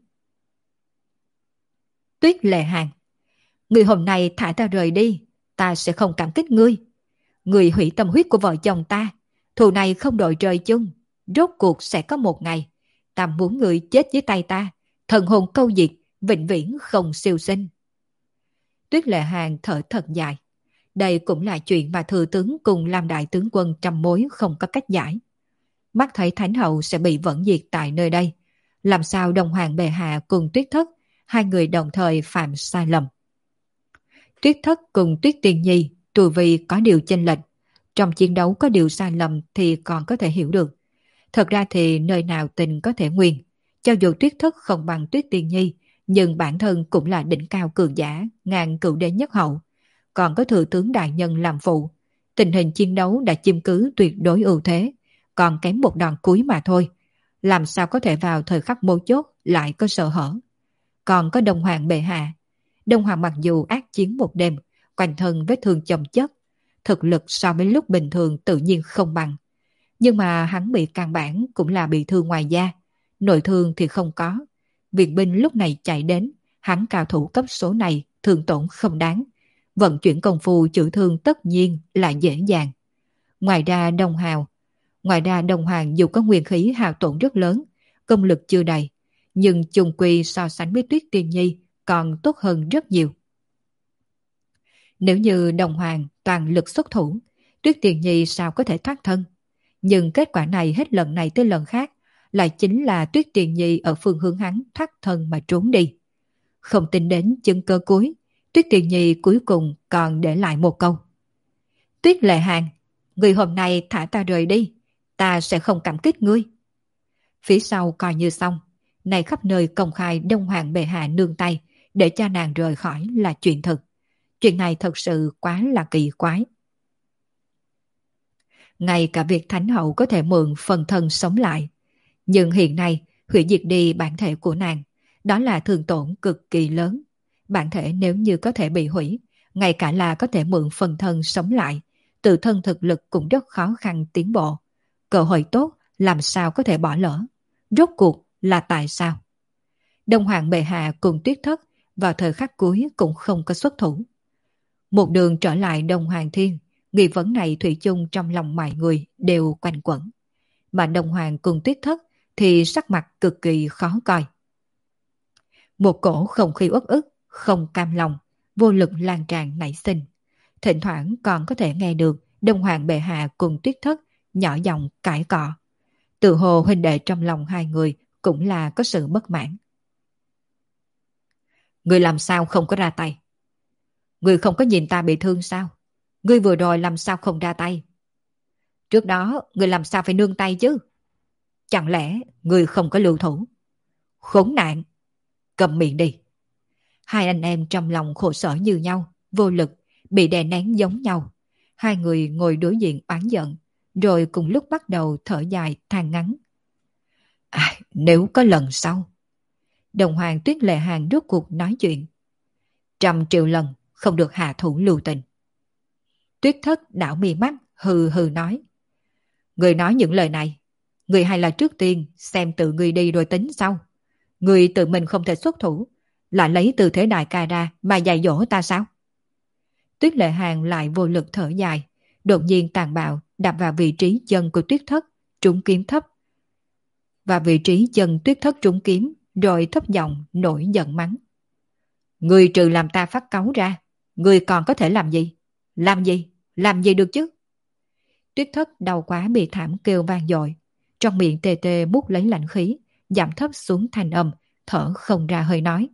Tuyết Lệ Hàn, người hôm nay thả ta rời đi, ta sẽ không cảm kích ngươi. Người hủy tâm huyết của vợ chồng ta, thù này không đội trời chung, rốt cuộc sẽ có một ngày, ta muốn người chết dưới tay ta, thần hồn câu diệt, vĩnh viễn không siêu sinh. Tuyết Lệ Hàn thở thật dài. Đây cũng là chuyện mà Thừa Tướng cùng Lam Đại Tướng Quân trăm mối không có cách giải. Mắt thấy Thánh Hậu sẽ bị vẫn diệt tại nơi đây, làm sao Đông Hoàng bệ hạ cùng Tuyết Thất, hai người đồng thời phạm sai lầm. Tuyết Thất cùng Tuyết Tiên Nhi tu vi có điều chênh lệch, trong chiến đấu có điều sai lầm thì còn có thể hiểu được. Thật ra thì nơi nào tình có thể nguyên, cho dù Tuyết Thất không bằng Tuyết Tiên Nhi, nhưng bản thân cũng là đỉnh cao cường giả, ngàn cựu đế nhất hậu. Còn có Thừa Tướng đại nhân làm phụ, tình hình chiến đấu đã chiếm cứ tuyệt đối ưu thế, còn kém một đòn cuối mà thôi. Làm sao có thể vào thời khắc mấu chốt lại có sợ hở. Còn có Đông Hoàng bệ hạ. Đông Hoàng mặc dù ác chiến một đêm, quanh thân vết thương chồng chất, thực lực so với lúc bình thường tự nhiên không bằng. Nhưng mà hắn bị căn bản cũng là bị thương ngoài da, nội thương thì không có. Viện binh lúc này chạy đến, hắn cao thủ cấp số này thương tổn không đáng. Vận chuyển công phu chữa thương tất nhiên là dễ dàng. Ngoài ra Đông Hào, ngoài ra Đông Hoàng dù có nguyên khí hao tổn rất lớn, công lực chưa đầy, nhưng chung quy so sánh với Tuyết Tiên Nhi còn tốt hơn rất nhiều. Nếu như Đông Hoàng toàn lực xuất thủ, Tuyết Tiên Nhi sao có thể thoát thân? Nhưng kết quả này hết lần này tới lần khác lại chính là Tuyết Tiên Nhi ở phương hướng hắn thoát thân mà trốn đi. Không tính đến chứng cơ cuối, Tuyết Tiên Nhi cuối cùng còn để lại một câu. Tuyết Lệ Hàn, người hôm nay thả ta rời đi, ta sẽ không cảm kích ngươi. Phía sau coi như xong, này khắp nơi công khai Đông Hoàng bệ hạ nương tay để cho nàng rời khỏi là chuyện thực. Chuyện này thật sự quá là kỳ quái. Ngay cả việc Thánh Hậu có thể mượn phần thân sống lại. Nhưng hiện nay, hủy diệt đi bản thể của nàng, đó là thương tổn cực kỳ lớn. Bản thể nếu như có thể bị hủy, ngay cả là có thể mượn phần thân sống lại, tự thân thực lực cũng rất khó khăn tiến bộ. Cơ hội tốt làm sao có thể bỏ lỡ. Rốt cuộc là tại sao? Đông Hoàng bệ hạ cùng Tuyết Thất vào thời khắc cuối cũng không có xuất thủ. Một đường trở lại Đông Hoàng Thiên, nghi vấn này thủy chung trong lòng mọi người đều quanh quẩn. Mà Đông Hoàng cùng Tuyết Thất thì sắc mặt cực kỳ khó coi. Một cổ không khí uất ức, không cam lòng, vô lực lan tràn nảy sinh. Thỉnh thoảng còn có thể nghe được Đông Hoàng bệ hạ cùng Tuyết Thất nhỏ giọng cãi cọ. Tự hồ huynh đệ trong lòng hai người cũng là có sự bất mãn. Người làm sao không có ra tay? Người không có nhìn ta bị thương sao? Người vừa rồi làm sao không ra tay? Trước đó người làm sao phải nương tay chứ? Chẳng lẽ người không có lưu thủ? Khốn nạn! Cầm miệng đi! Hai anh em trong lòng khổ sở như nhau, vô lực, bị đè nén giống nhau. Hai người ngồi đối diện oán giận, rồi cùng lúc bắt đầu thở dài than ngắn. À, nếu có lần sau... Đồng Hoàng Tuyết Lệ Hàng rốt cuộc nói chuyện. Trăm triệu lần không được hạ thủ lưu tình. Tuyết Thất đảo mi mắt hừ hừ nói. Người nói những lời này, người hay là trước tiên xem tự người đi rồi tính sau. Người tự mình không thể xuất thủ, lại lấy từ thế đại ca ra mà dạy dỗ ta sao? Tuyết Lệ Hàng lại vô lực thở dài, đột nhiên tàn bạo đạp vào vị trí chân của Tuyết Thất, trúng kiếm thấp. Và vị trí chân Tuyết Thất trúng kiếm, rồi thấp giọng nổi giận mắng. Người trừ làm ta phát cáu ra, người còn có thể làm gì? Làm gì? Làm gì được chứ? Tuyết Thất đau quá bị thảm kêu vang dội, trong miệng tê tê mút lấy lạnh khí, giảm thấp xuống thanh âm, thở không ra hơi nói.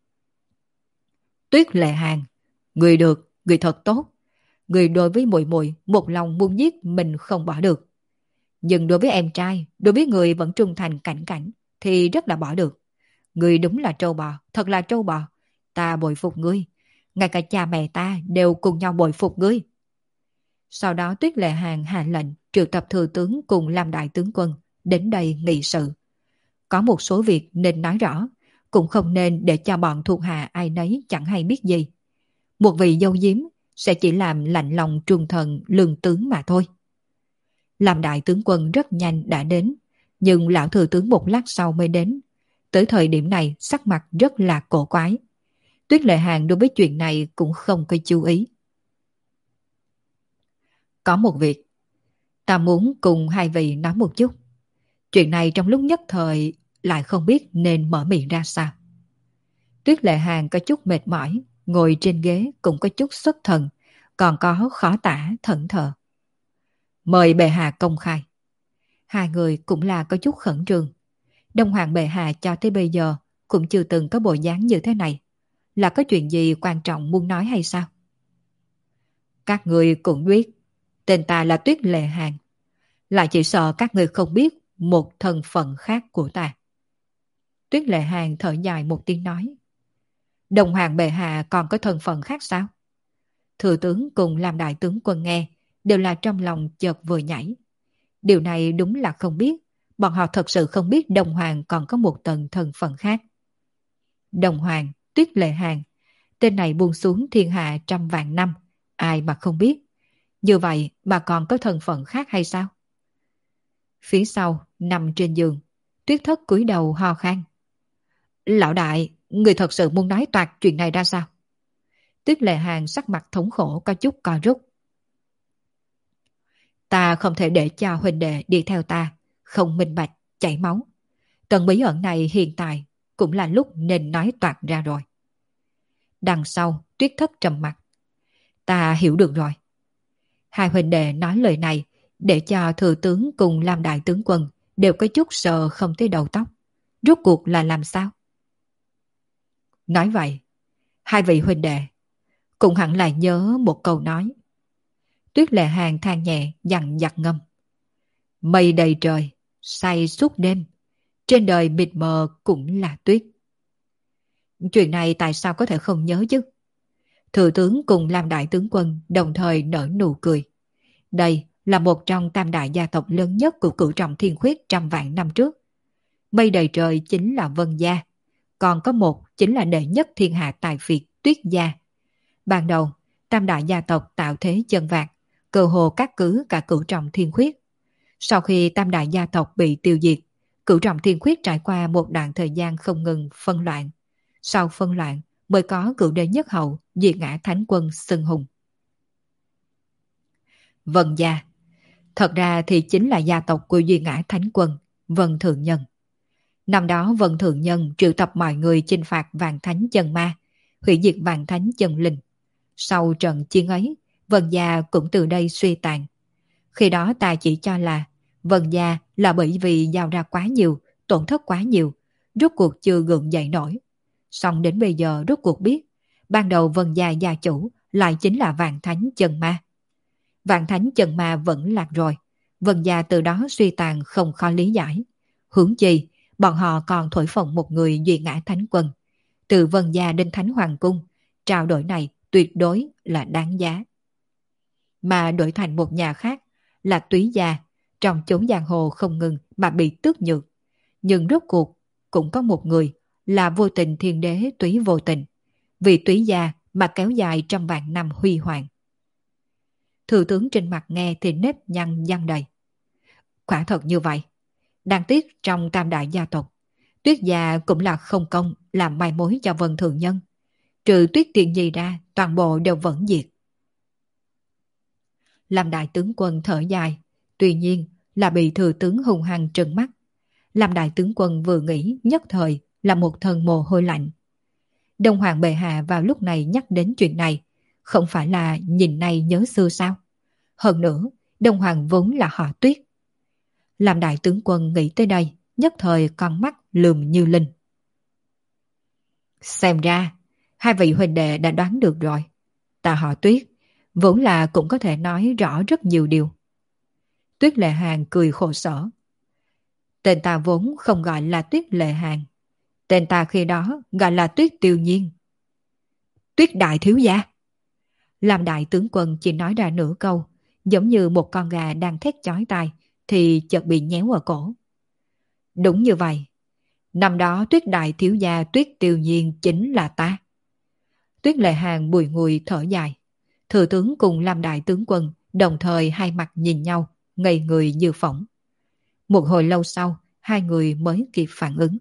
Tuyết Lệ Hàng, người được, người thật tốt. Người đối với muội muội một lòng muốn giết mình không bỏ được. Nhưng đối với em trai, đối với người vẫn trung thành cảnh cảnh, thì rất là bỏ được. Người đúng là trâu bò, thật là trâu bò. Ta bội phục ngươi. Ngay cả cha mẹ ta đều cùng nhau bội phục ngươi. Sau đó Tuyết Lệ Hàng hạ lệnh triệu tập thừa tướng cùng làm đại tướng quân đến đây nghị sự. Có một số việc nên nói rõ, cũng không nên để cho bọn thuộc hạ ai nấy chẳng hay biết gì. Một vị dâu diếm sẽ chỉ làm lạnh lòng trung thần lương tướng mà thôi. Làm đại tướng quân rất nhanh đã đến, nhưng lão thừa tướng một lát sau mới đến. Tới thời điểm này sắc mặt rất là cổ quái. Tuyết Lệ Hàng đối với chuyện này cũng không có chú ý. Có một việc, ta muốn cùng hai vị nói một chút. Chuyện này trong lúc nhất thời lại không biết nên mở miệng ra sao. Tuyết Lệ Hàng có chút mệt mỏi, ngồi trên ghế cũng có chút xuất thần, còn có khó tả thẫn thờ. Mời bệ hạ công khai. Hai người cũng là có chút khẩn trương. Đông Hoàng bệ hạ cho tới bây giờ cũng chưa từng có bộ dáng như thế này. Là có chuyện gì quan trọng muốn nói hay sao? Các người cũng biết, tên ta là Tuyết Lệ Hàng. Lại chỉ sợ các người không biết một thân phận khác của ta. Tuyết Lệ Hàng thở dài một tiếng nói. Đông Hoàng bệ hạ còn có thân phận khác sao? Thừa tướng cùng làm đại tướng quân nghe đều là trong lòng chợt vừa nhảy. Điều này đúng là không biết. Bọn họ thật sự không biết Đông Hoàng còn có một tầng thân phận khác. Đông Hoàng, Tuyết Lệ Hàng, tên này buông xuống thiên hạ trăm vạn năm, ai mà không biết. Như vậy mà còn có thân phận khác hay sao? Phía sau, nằm trên giường, Tuyết Thất cúi đầu ho khan. Lão đại, người thật sự muốn nói toạc chuyện này ra sao? Tuyết Lệ Hàng sắc mặt thống khổ có chút co rút. Ta không thể để cho huynh đệ đi theo ta, không minh bạch, chảy máu. Tầng bí ẩn này hiện tại cũng là lúc nên nói toạc ra rồi. Đằng sau, Tuyết Thất trầm mặt. Ta hiểu được rồi. Hai huynh đệ nói lời này để cho thừa tướng cùng làm đại tướng quân đều có chút sợ không tới đầu tóc. Rốt cuộc là làm sao? Nói vậy, hai vị huynh đệ cũng hẳn là nhớ một câu nói. Tuyết Lệ Hàng than nhẹ dằn dặt ngâm. Mây đầy trời, say suốt đêm, Trên đời mịt mờ cũng là tuyết. Chuyện này tại sao có thể không nhớ chứ? Thừa tướng cùng Lam đại tướng quân đồng thời nở nụ cười. Đây là một trong tam đại gia tộc lớn nhất của cửu trọng thiên khuyết trăm vạn năm trước. Mây đầy trời chính là Vân gia, còn có một chính là đệ nhất thiên hạ tài phiệt Tuyết gia. Ban đầu, tam đại gia tộc tạo thế chân vạc, cơ hồ cát cứ cả cửu trọng thiên khuyết. Sau khi tam đại gia tộc bị tiêu diệt, cửu trọng thiên khuyết trải qua một đoạn thời gian không ngừng phân loạn. Sau phân loạn mới có cửu đế nhất hậu diệt ngã thánh quân xưng hùng. Vân gia, thật ra thì chính là gia tộc của Duy Ngã Thánh Quân, Vân Thượng Nhân. Năm đó Vân Thượng Nhân triệu tập mọi người chinh phạt Vạn Thánh Chân Ma, hủy diệt Vạn Thánh Chân Linh. Sau trận chiến ấy, Vân gia cũng từ đây suy tàn. Khi đó ta chỉ cho là Vân gia là bởi vì giao ra quá nhiều, tổn thất quá nhiều, rốt cuộc chưa gượng dậy nổi. Xong đến bây giờ rốt cuộc biết, ban đầu Vân gia gia chủ lại chính là Vạn Thánh Chân Ma. Vạn Thánh Chân Ma vẫn lạc rồi, Vân gia từ đó suy tàn không khó lý giải. Huống chi, bọn họ còn thổi phồng một người Duy Ngã Thánh Quân. Từ Vân gia đến Thánh Hoàng Cung, trao đổi này tuyệt đối là đáng giá. Mà đổi thành một nhà khác là Túy gia, trong chốn giang hồ không ngừng mà bị tước nhược. Nhưng rốt cuộc cũng có một người là Vô Tình Thiên Đế Túy Vô Tình, vì Túy gia mà kéo dài trăm vạn năm huy hoàng. Thừa tướng trên mặt nghe thì nếp nhăn nhăn đầy. Quả thật như vậy. Đáng tiếc trong tam đại gia tộc, Tuyết gia cũng là không công làm mai mối cho Vân Thượng Nhân. Trừ Tuyết Tiên Nhi ra, toàn bộ đều vẫn diệt. Làm đại tướng quân thở dài, tuy nhiên là bị thừa tướng hung hăng trừng mắt. Làm đại tướng quân vừa nghĩ nhất thời là một thân mồ hôi lạnh. Đông Hoàng bệ hạ vào lúc này nhắc đến chuyện này, không phải là nhìn nay nhớ xưa sao? Hơn nữa, Đông Hoàng vốn là họ Tuyết. Làm đại tướng quân nghĩ tới đây, nhất thời con mắt lườm như linh. Xem ra, hai vị huynh đệ đã đoán được rồi. Ta họ Tuyết, vốn là cũng có thể nói rõ rất nhiều điều. Tuyết Lệ Hàn cười khổ sở. Tên ta vốn không gọi là Tuyết Lệ Hàn. Tên ta khi đó gọi là Tuyết Tiêu Nhiên. Tuyết đại thiếu gia. Làm đại tướng quân chỉ nói ra nửa câu, giống như một con gà đang thét chói tai, thì chợt bị nhéo ở cổ. Đúng như vậy. Năm đó Tuyết đại thiếu gia Tuyết Tiêu Nhiên chính là ta. Tuyết Lệ Hàn bùi ngùi thở dài. Thừa tướng cùng Lam đại tướng quân đồng thời hai mặt nhìn nhau, ngây người như phỏng. Một hồi lâu sau, hai người mới kịp phản ứng.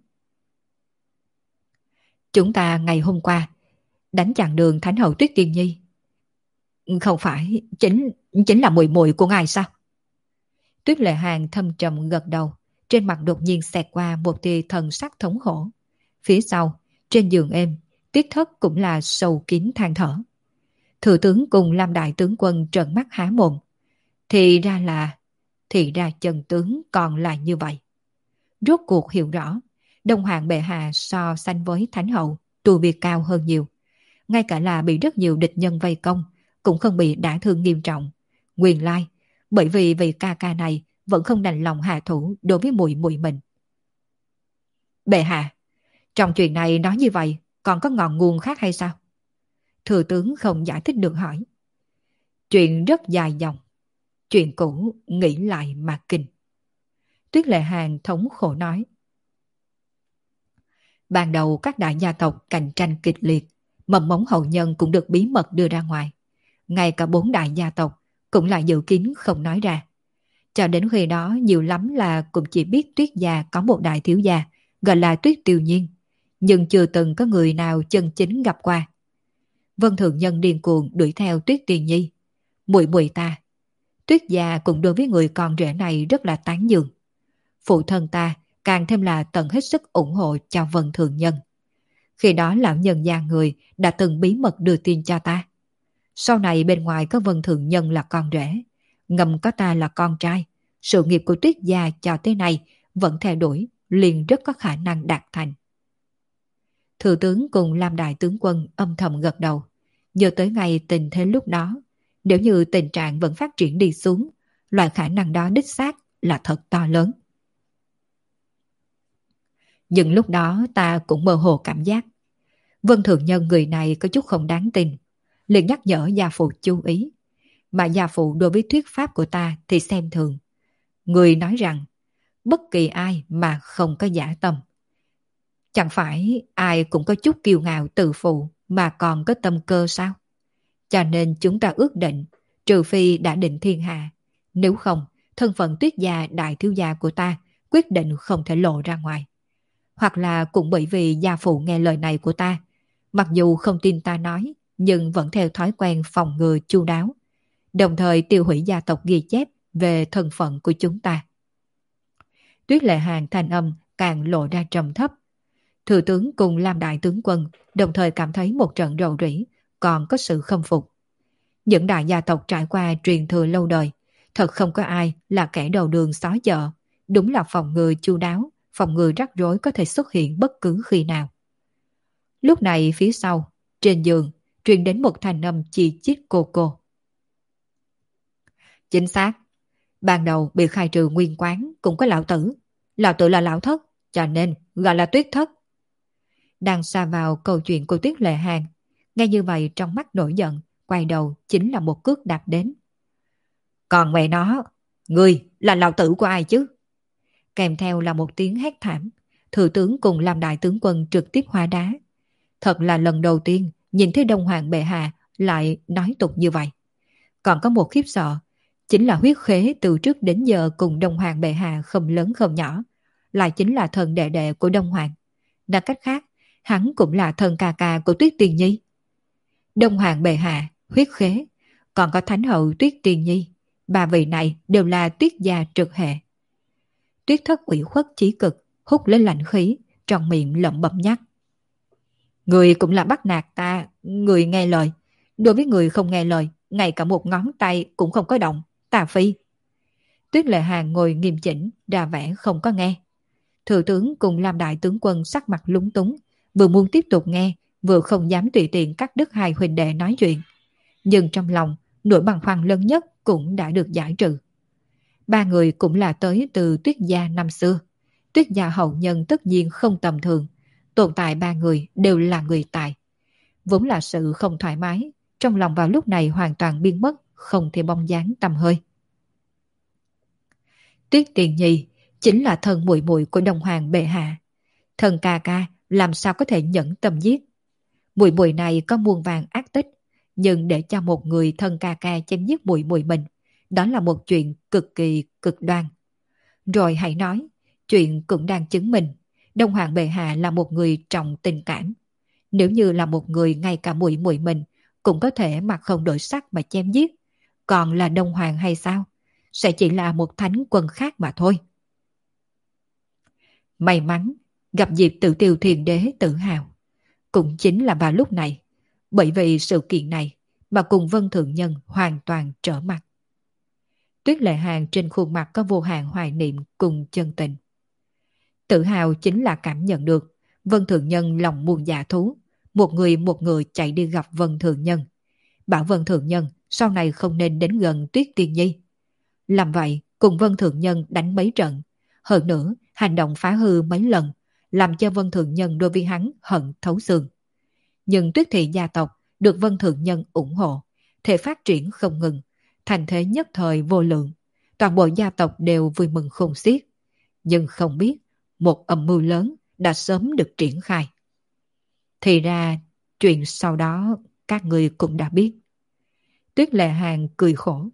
Chúng ta ngày hôm qua đánh chặn đường Thánh hậu Tuyết Tiên Nhi. Không phải chính chính là muội muội của ngài sao? Tuyết Lệ Hàn thâm trầm gật đầu, trên mặt đột nhiên xẹt qua một tia thần sắc thống khổ. Phía sau, trên giường êm, Tiết Thất cũng là sầu kín than thở. Thừa tướng cùng Lam đại tướng quân trợn mắt há mồm. Thì ra là, thì ra chân tướng còn là như vậy. Rốt cuộc hiểu rõ, Đông Hoàng bệ hạ so sánh với Thánh hậu, tu vi cao hơn nhiều. Ngay cả là bị rất nhiều địch nhân vây công, cũng không bị đả thương nghiêm trọng. Nguyên lai, bởi vì vị ca ca này vẫn không đành lòng hạ thủ đối với muội muội mình. Bệ hạ, trong chuyện này nói như vậy, còn có ngọn nguồn khác hay sao? Thừa tướng không giải thích được hỏi. Chuyện rất dài dòng. Chuyện cũ nghĩ lại mà kinh. Tuyết Lệ Hàn thống khổ nói. Ban đầu các đại gia tộc cạnh tranh kịch liệt, mầm mống hậu nhân cũng được bí mật đưa ra ngoài. Ngay cả bốn đại gia tộc cũng là dự kiến không nói ra. Cho đến khi đó nhiều lắm là cũng chỉ biết Tuyết gia có một đại thiếu gia gọi là Tuyết Tiêu Nhiên, nhưng chưa từng có người nào chân chính gặp qua. Vân Thượng Nhân điên cuồng đuổi theo Tuyết Tiên Nhi. Muội muội ta, Tuyết gia cũng đối với người con rể này rất là tán dương. Phụ thân ta càng thêm là tận hết sức ủng hộ cho Vân Thượng Nhân. Khi đó lão nhân gia người đã từng bí mật đưa tin cho ta. Sau này bên ngoài có Vân Thượng Nhân là con rể, ngầm có ta là con trai, sự nghiệp của Tuyết gia cho tới nay vẫn theo đuổi, liền rất có khả năng đạt thành. Thừa tướng cùng Lam đại tướng quân âm thầm gật đầu, nhớ tới ngày tình thế lúc đó, nếu như tình trạng vẫn phát triển đi xuống, loại khả năng đó đích xác là thật to lớn. Nhưng lúc đó ta cũng mơ hồ cảm giác Vân Thường Nhân người này có chút không đáng tin, liền nhắc nhở gia phụ chú ý. Mà gia phụ đối với thuyết pháp của ta thì xem thường. Người nói rằng bất kỳ ai mà không có dã tâm. Chẳng phải ai cũng có chút kiêu ngạo tự phụ mà còn có tâm cơ sao? Cho nên chúng ta ước định, trừ phi đã định thiên hạ. Nếu không, thân phận Tuyết gia đại thiếu gia của ta quyết định không thể lộ ra ngoài. Hoặc là cũng bởi vì gia phụ nghe lời này của ta, mặc dù không tin ta nói, nhưng vẫn theo thói quen phòng ngừa chu đáo, đồng thời tiêu hủy gia tộc ghi chép về thân phận của chúng ta. Tuyết Lệ Hàn thanh âm càng lộ ra trầm thấp. Thừa tướng cùng Lam đại tướng quân đồng thời cảm thấy một trận rầu rĩ, còn có sự khâm phục. Những đại gia tộc trải qua truyền thừa lâu đời, thật không có ai là kẻ đầu đường xó chợ, đúng là phòng ngừa chu đáo, phòng ngừa rắc rối có thể xuất hiện bất cứ khi nào. Lúc này phía sau, trên giường, truyền đến một thanh âm chi chít cô cô. Chính xác, ban đầu bị khai trừ nguyên quán cũng có lão tử. Lão tử là lão thất, cho nên gọi là Tuyết thất. Đang xa vào câu chuyện của Tuyết Lệ Hàn, nghe như vậy trong mắt nổi giận, quay đầu chính là một cước đạp đến. Còn mẹ nó, ngươi là lão tử của ai chứ? Kèm theo là một tiếng hét thảm, thừa tướng cùng làm đại tướng quân trực tiếp hóa đá. Thật là lần đầu tiên nhìn thấy Đông Hoàng bệ hạ lại nói tục như vậy. Còn có một khiếp sợ, chính là huyết khế từ trước đến giờ cùng Đông Hoàng bệ hạ không lớn không nhỏ, lại chính là thần đệ đệ của Đông Hoàng. Nói cách khác, hắn cũng là thần ca ca của Tuyết Tiên Nhi. Đông Hoàng bệ hạ, huyết khế, còn có Thánh hậu Tuyết Tiên Nhi, ba vị này đều là Tuyết gia trực hệ. Tuyết thất ủy khuất chí cực, hút lên lạnh khí, trong miệng lẩm bẩm nhắc. Người cũng là bắt nạt ta, người nghe lời. Đối với người không nghe lời, ngay cả một ngón tay cũng không có động, tà phi. Tuyết Lệ Hàn ngồi nghiêm chỉnh, ra vẻ không có nghe. Thừa tướng cùng làm đại tướng quân sắc mặt lúng túng, vừa muốn tiếp tục nghe, vừa không dám tùy tiện cắt đứt hai huynh đệ nói chuyện. Nhưng trong lòng, nỗi băn khoăn lớn nhất cũng đã được giải trừ. Ba người cũng là tới từ Tuyết gia năm xưa. Tuyết gia hậu nhân tất nhiên không tầm thường. Tồn tại ba người đều là người tài. Vốn là sự không thoải mái, trong lòng vào lúc này hoàn toàn biến mất, không thể bóng dáng tăm hơi. Tuyết Tiền Nhi chính là thần muội muội của Đông Hoàng bệ hạ. Thần ca ca làm sao có thể nhẫn tâm giết. Muội muội này có muôn vàng ác tích, nhưng để cho một người thần ca ca chém giết muội muội mình, đó là một chuyện cực kỳ cực đoan. Rồi hãy nói, chuyện cũng đang chứng minh Đông Hoàng bệ hạ là một người trọng tình cảm. Nếu như là một người ngay cả muội muội mình cũng có thể mặt không đổi sắc mà chém giết, còn là Đông Hoàng hay sao? Sẽ chỉ là một thánh quân khác mà thôi. May mắn gặp dịp Tự Tiêu Thiền Đế tự hào. Cũng chính là vào lúc này, bởi vì sự kiện này mà cùng Vân Thượng Nhân hoàn toàn trở mặt. Tuyết Lệ Hàn trên khuôn mặt có vô hạn hoài niệm cùng chân tình. Tự hào chính là cảm nhận được Vân Thượng Nhân lòng muôn dạ thú, một người một người chạy đi gặp Vân Thượng Nhân. Bảo Vân Thượng Nhân sau này không nên đến gần Tuyết Tiên Nhi. Làm vậy cùng Vân Thượng Nhân đánh mấy trận, hơn nữa hành động phá hư mấy lần, làm cho Vân Thượng Nhân đối với hắn hận thấu xương. Nhưng Tuyết thị gia tộc được Vân Thượng Nhân ủng hộ, thể phát triển không ngừng, thành thế nhất thời vô lượng. Toàn bộ gia tộc đều vui mừng khôn xiết. Nhưng không biết, một âm mưu lớn đã sớm được triển khai. Thì ra, chuyện sau đó các người cũng đã biết. Tuyết Lệ Hàn cười khổ.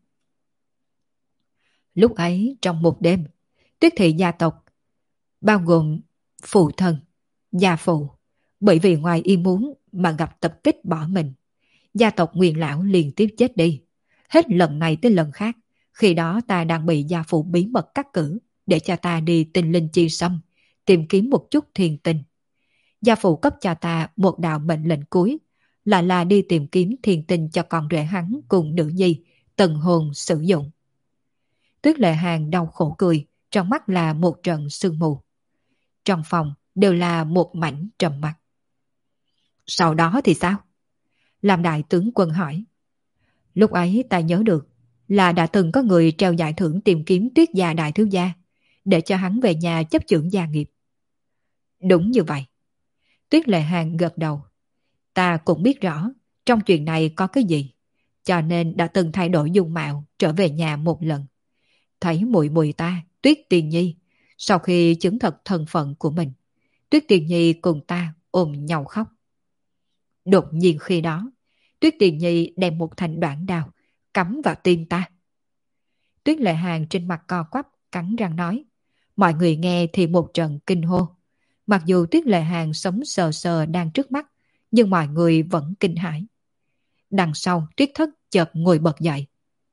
Lúc ấy trong một đêm, Tuyết thị gia tộc, bao gồm phụ thân, gia phụ, bởi vì ngoài ý muốn mà gặp tập kích bỏ mình. Gia tộc Nguyên lão liên tiếp chết đi. Hết lần này tới lần khác, khi đó ta đang bị gia phụ bí mật cắt cử để cho ta đi tinh linh chi sâm, tìm kiếm một chút thiền tinh. Gia phụ cấp cho ta một đạo mệnh lệnh cuối, là là đi tìm kiếm thiền tinh cho con rể hắn cùng nữ nhi, tần hồn sử dụng. Tuyết Lệ Hàn đau khổ cười, trong mắt là một trận sương mù. Trong phòng đều là một mảnh trầm mặc. Sau đó thì sao? Làm đại tướng quân hỏi. Lúc ấy ta nhớ được là đã từng có người treo giải thưởng tìm kiếm Tuyết gia đại thiếu gia, để cho hắn về nhà chấp chưởng gia nghiệp. Đúng như vậy. Tuyết Lệ Hàng gật đầu. Ta cũng biết rõ trong chuyện này có cái gì, cho nên đã từng thay đổi dung mạo trở về nhà một lần. Thấy muội muội ta, Tuyết Tiền Nhi, sau khi chứng thật thân phận của mình, Tuyết Tiền Nhi cùng ta ôm nhau khóc. Đột nhiên khi đó, Tuyết Tiền Nhi đem một thanh đoạn đao cắm vào tim ta. Tuyết Lệ Hàng trên mặt co quắp, cắn răng nói. Mọi người nghe thì một trận kinh hô. Mặc dù Tuyết Lệ Hàng sống sờ sờ đang trước mắt, nhưng mọi người vẫn kinh hãi. Đằng sau Tuyết Thất chợt ngồi bật dậy.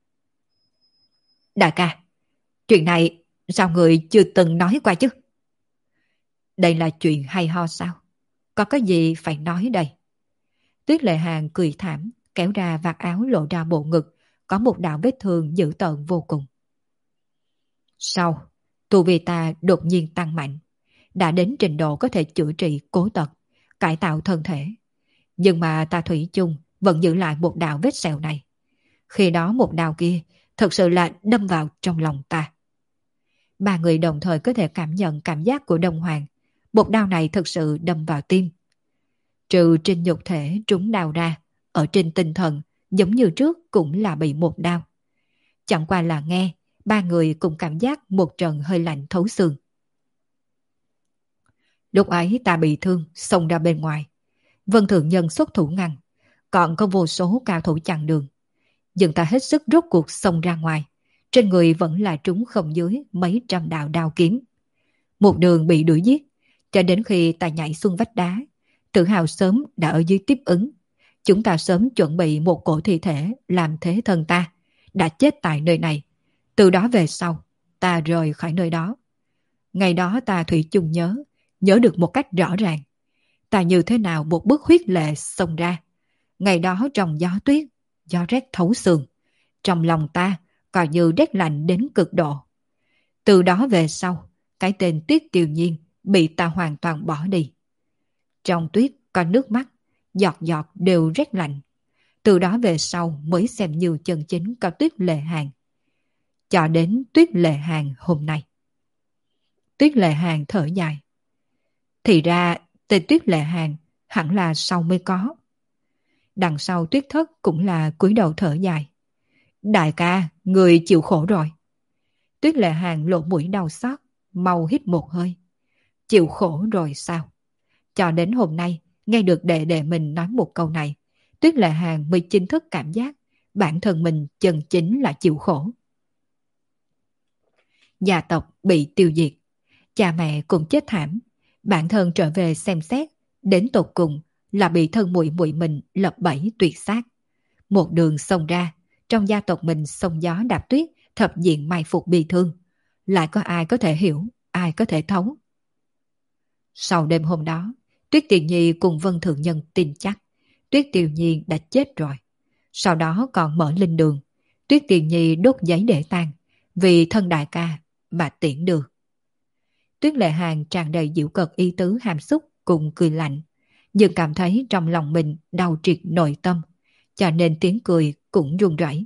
Đại ca, chuyện này sao người chưa từng nói qua chứ? Đây là chuyện hay ho sao? Có cái gì phải nói đây? Tuyết Lệ Hàng cười thảm, kéo ra vạt áo lộ ra bộ ngực, có một đạo vết thương dữ tợn vô cùng. Sau, tu vi ta đột nhiên tăng mạnh, đã đến trình độ có thể chữa trị cố tật, cải tạo thân thể. Nhưng mà ta thủy chung vẫn giữ lại một đạo vết sẹo này. Khi đó một đạo kia thật sự là đâm vào trong lòng ta. Ba người đồng thời có thể cảm nhận cảm giác của Đông Hoàng. Một đao này thực sự đâm vào tim. Trừ trên nhục thể trúng đao ra, ở trên tinh thần giống như trước cũng là bị một đao. Chẳng qua là nghe, ba người cùng cảm giác một trận hơi lạnh thấu xương. Lúc ấy ta bị thương, xông ra bên ngoài. Vân Thượng Nhân xuất thủ ngăn, còn có vô số cao thủ chặn đường. Nhưng ta hết sức rốt cuộc xông ra ngoài. Trên người vẫn là trúng không dưới mấy trăm đạo đao kiếm. Một đường bị đuổi giết, cho đến khi ta nhảy xuống vách đá. Tự hào sớm đã ở dưới tiếp ứng. Chúng ta sớm chuẩn bị một cổ thi thể làm thế thân ta, đã chết tại nơi này. Từ đó về sau, ta rời khỏi nơi đó. Ngày đó ta thủy chung nhớ, nhớ được một cách rõ ràng. Ta như thế nào một bước huyết lệ xông ra. Ngày đó trong gió tuyết, gió rét thấu xương. Trong lòng ta coi như rét lạnh đến cực độ. Từ đó về sau, cái tên Tuyết Kiều Nhiên bị ta hoàn toàn bỏ đi. Trong tuyết có nước mắt, giọt giọt đều rét lạnh. Từ đó về sau mới xem như chân chính có Tuyết Lệ Hàng. Cho đến Tuyết Lệ Hàng hôm nay. Tuyết Lệ Hàng thở dài. Thì ra tên Tuyết Lệ Hàng hẳn là sau mới có. Đằng sau Tuyết Thất cũng là cúi đầu thở dài. Đại ca, người chịu khổ rồi. Tuyết Lệ Hàng lộ mũi đau xót, mau hít một hơi. Chịu khổ rồi sao? Cho đến hôm nay, nghe được đệ đệ mình nói một câu này, Tuyết Lệ Hàng mới chính thức cảm giác bản thân mình chân chính là chịu khổ. Gia tộc bị tiêu diệt, cha mẹ cũng chết thảm, bản thân trở về xem xét, đến tột cùng là bị thân muội muội mình lập bẫy tuyệt sát. Một đường xông ra, trong gia tộc mình xông gió đạp tuyết, thập diện mai phục bị thương. Lại có ai có thể hiểu, ai có thể thấu. Sau đêm hôm đó, Tuyết Tiền Nhi cùng Vân Thượng Nhân tin chắc Tuyết Tiểu Nhi đã chết rồi. Sau đó còn mở linh đường, Tuyết Tiền Nhi đốt giấy để tang, vì thân đại ca mà tiễn đường. Tuyết Lệ Hàng tràn đầy giễu cợt ý tứ hàm xúc cùng cười lạnh, nhưng cảm thấy trong lòng mình đau triệt nội tâm, cho nên tiếng cười cũng run rẩy.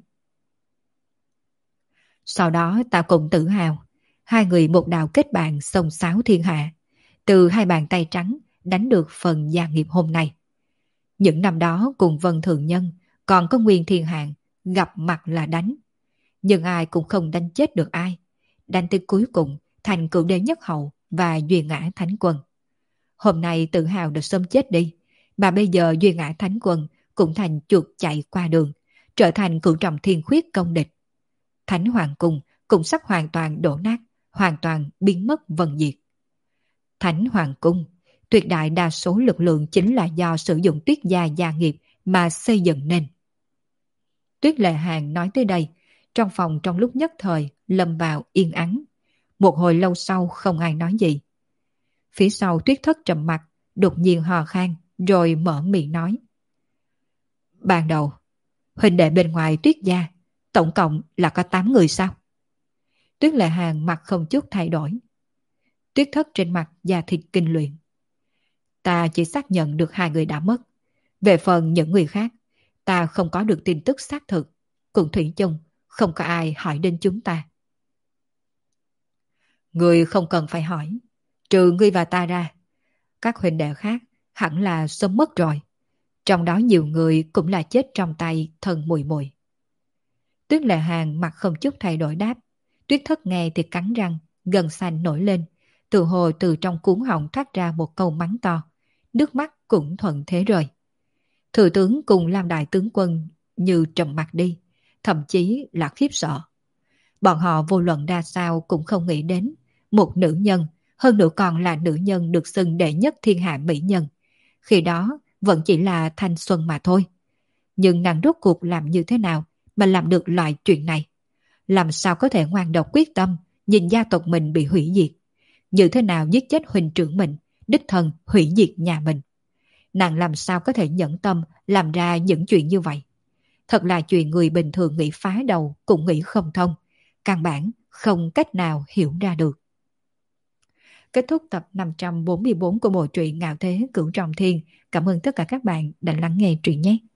Sau đó ta cùng Tự Hào, hai người một đạo kết bạn xông xáo thiên hạ, từ hai bàn tay trắng đánh được phần gia nghiệp hôm nay. Những năm đó cùng Vân Thượng Nhân còn có Nguyên Thiên Hạng gặp mặt là đánh, nhưng ai cũng không đánh chết được ai. Đánh tới cuối cùng thành cửu đế nhất hậu và Duyên Ngã Thánh Quân. Hôm nay Tự Hào đã sớm chết đi, mà bây giờ Duyên Ngã Thánh Quân cũng thành chuột chạy qua đường, trở thành cửu trọng thiên khuyết công địch. Thánh Hoàng Cung cũng sắp hoàn toàn đổ nát, hoàn toàn biến mất vân diệt. Thánh Hoàng Cung, tuyệt đại đa số lực lượng chính là do sử dụng tuyết gia gia nghiệp mà xây dựng nên. Tuyết Lệ Hàng nói tới đây, trong phòng trong lúc nhất thời lâm vào yên ắng. Một hồi lâu sau không ai nói gì. Phía sau Tuyết Thất trầm mặt, đột nhiên hò khan, rồi mở miệng nói. Ban đầu, huynh đệ bên ngoài Tuyết gia, tổng cộng là có tám người sao? Tuyết Lệ Hàng mặt không chút thay đổi. Tuyết Thất trên mặt da thịt kinh luyện. Ta chỉ xác nhận được hai người đã mất. Về phần những người khác, ta không có được tin tức xác thực. Cùng thủy chung, không có ai hỏi đến chúng ta. Người không cần phải hỏi. Trừ ngươi và ta ra, Các huynh đệ khác hẳn là sớm mất rồi. Trong đó nhiều người cũng là chết trong tay thần mùi mùi. Tuyết Lệ Hàng mặt không chút thay đổi đáp. Tuyết Thất nghe thì cắn răng, gân xanh nổi lên. Từ hồ từ trong cuống họng thoát ra một câu mắng to. Nước mắt cũng thuận thế rơi. Thừa tướng cùng Lam đại tướng quân như trầm mặt đi, thậm chí là khiếp sợ. Bọn họ vô luận ra sao cũng không nghĩ đến một nữ nhân, hơn nữa còn là nữ nhân được xưng đệ nhất thiên hạ mỹ nhân. Khi đó vẫn chỉ là thanh xuân mà thôi. Nhưng nàng rốt cuộc làm như thế nào mà làm được loại chuyện này? Làm sao có thể ngoan độc quyết tâm nhìn gia tộc mình bị hủy diệt? Như thế nào giết chết huynh trưởng mình, đích thân hủy diệt nhà mình? Nàng làm sao có thể nhẫn tâm làm ra những chuyện như vậy? Thật là chuyện người bình thường nghĩ phá đầu cũng nghĩ không thông. Căn bản không cách nào hiểu ra được. Kết thúc tập năm trăm bốn mươi bốn của bộ truyện Ngạo Thế Cửu Trọng Thiên. Cảm ơn tất cả các bạn đã lắng nghe truyện nhé.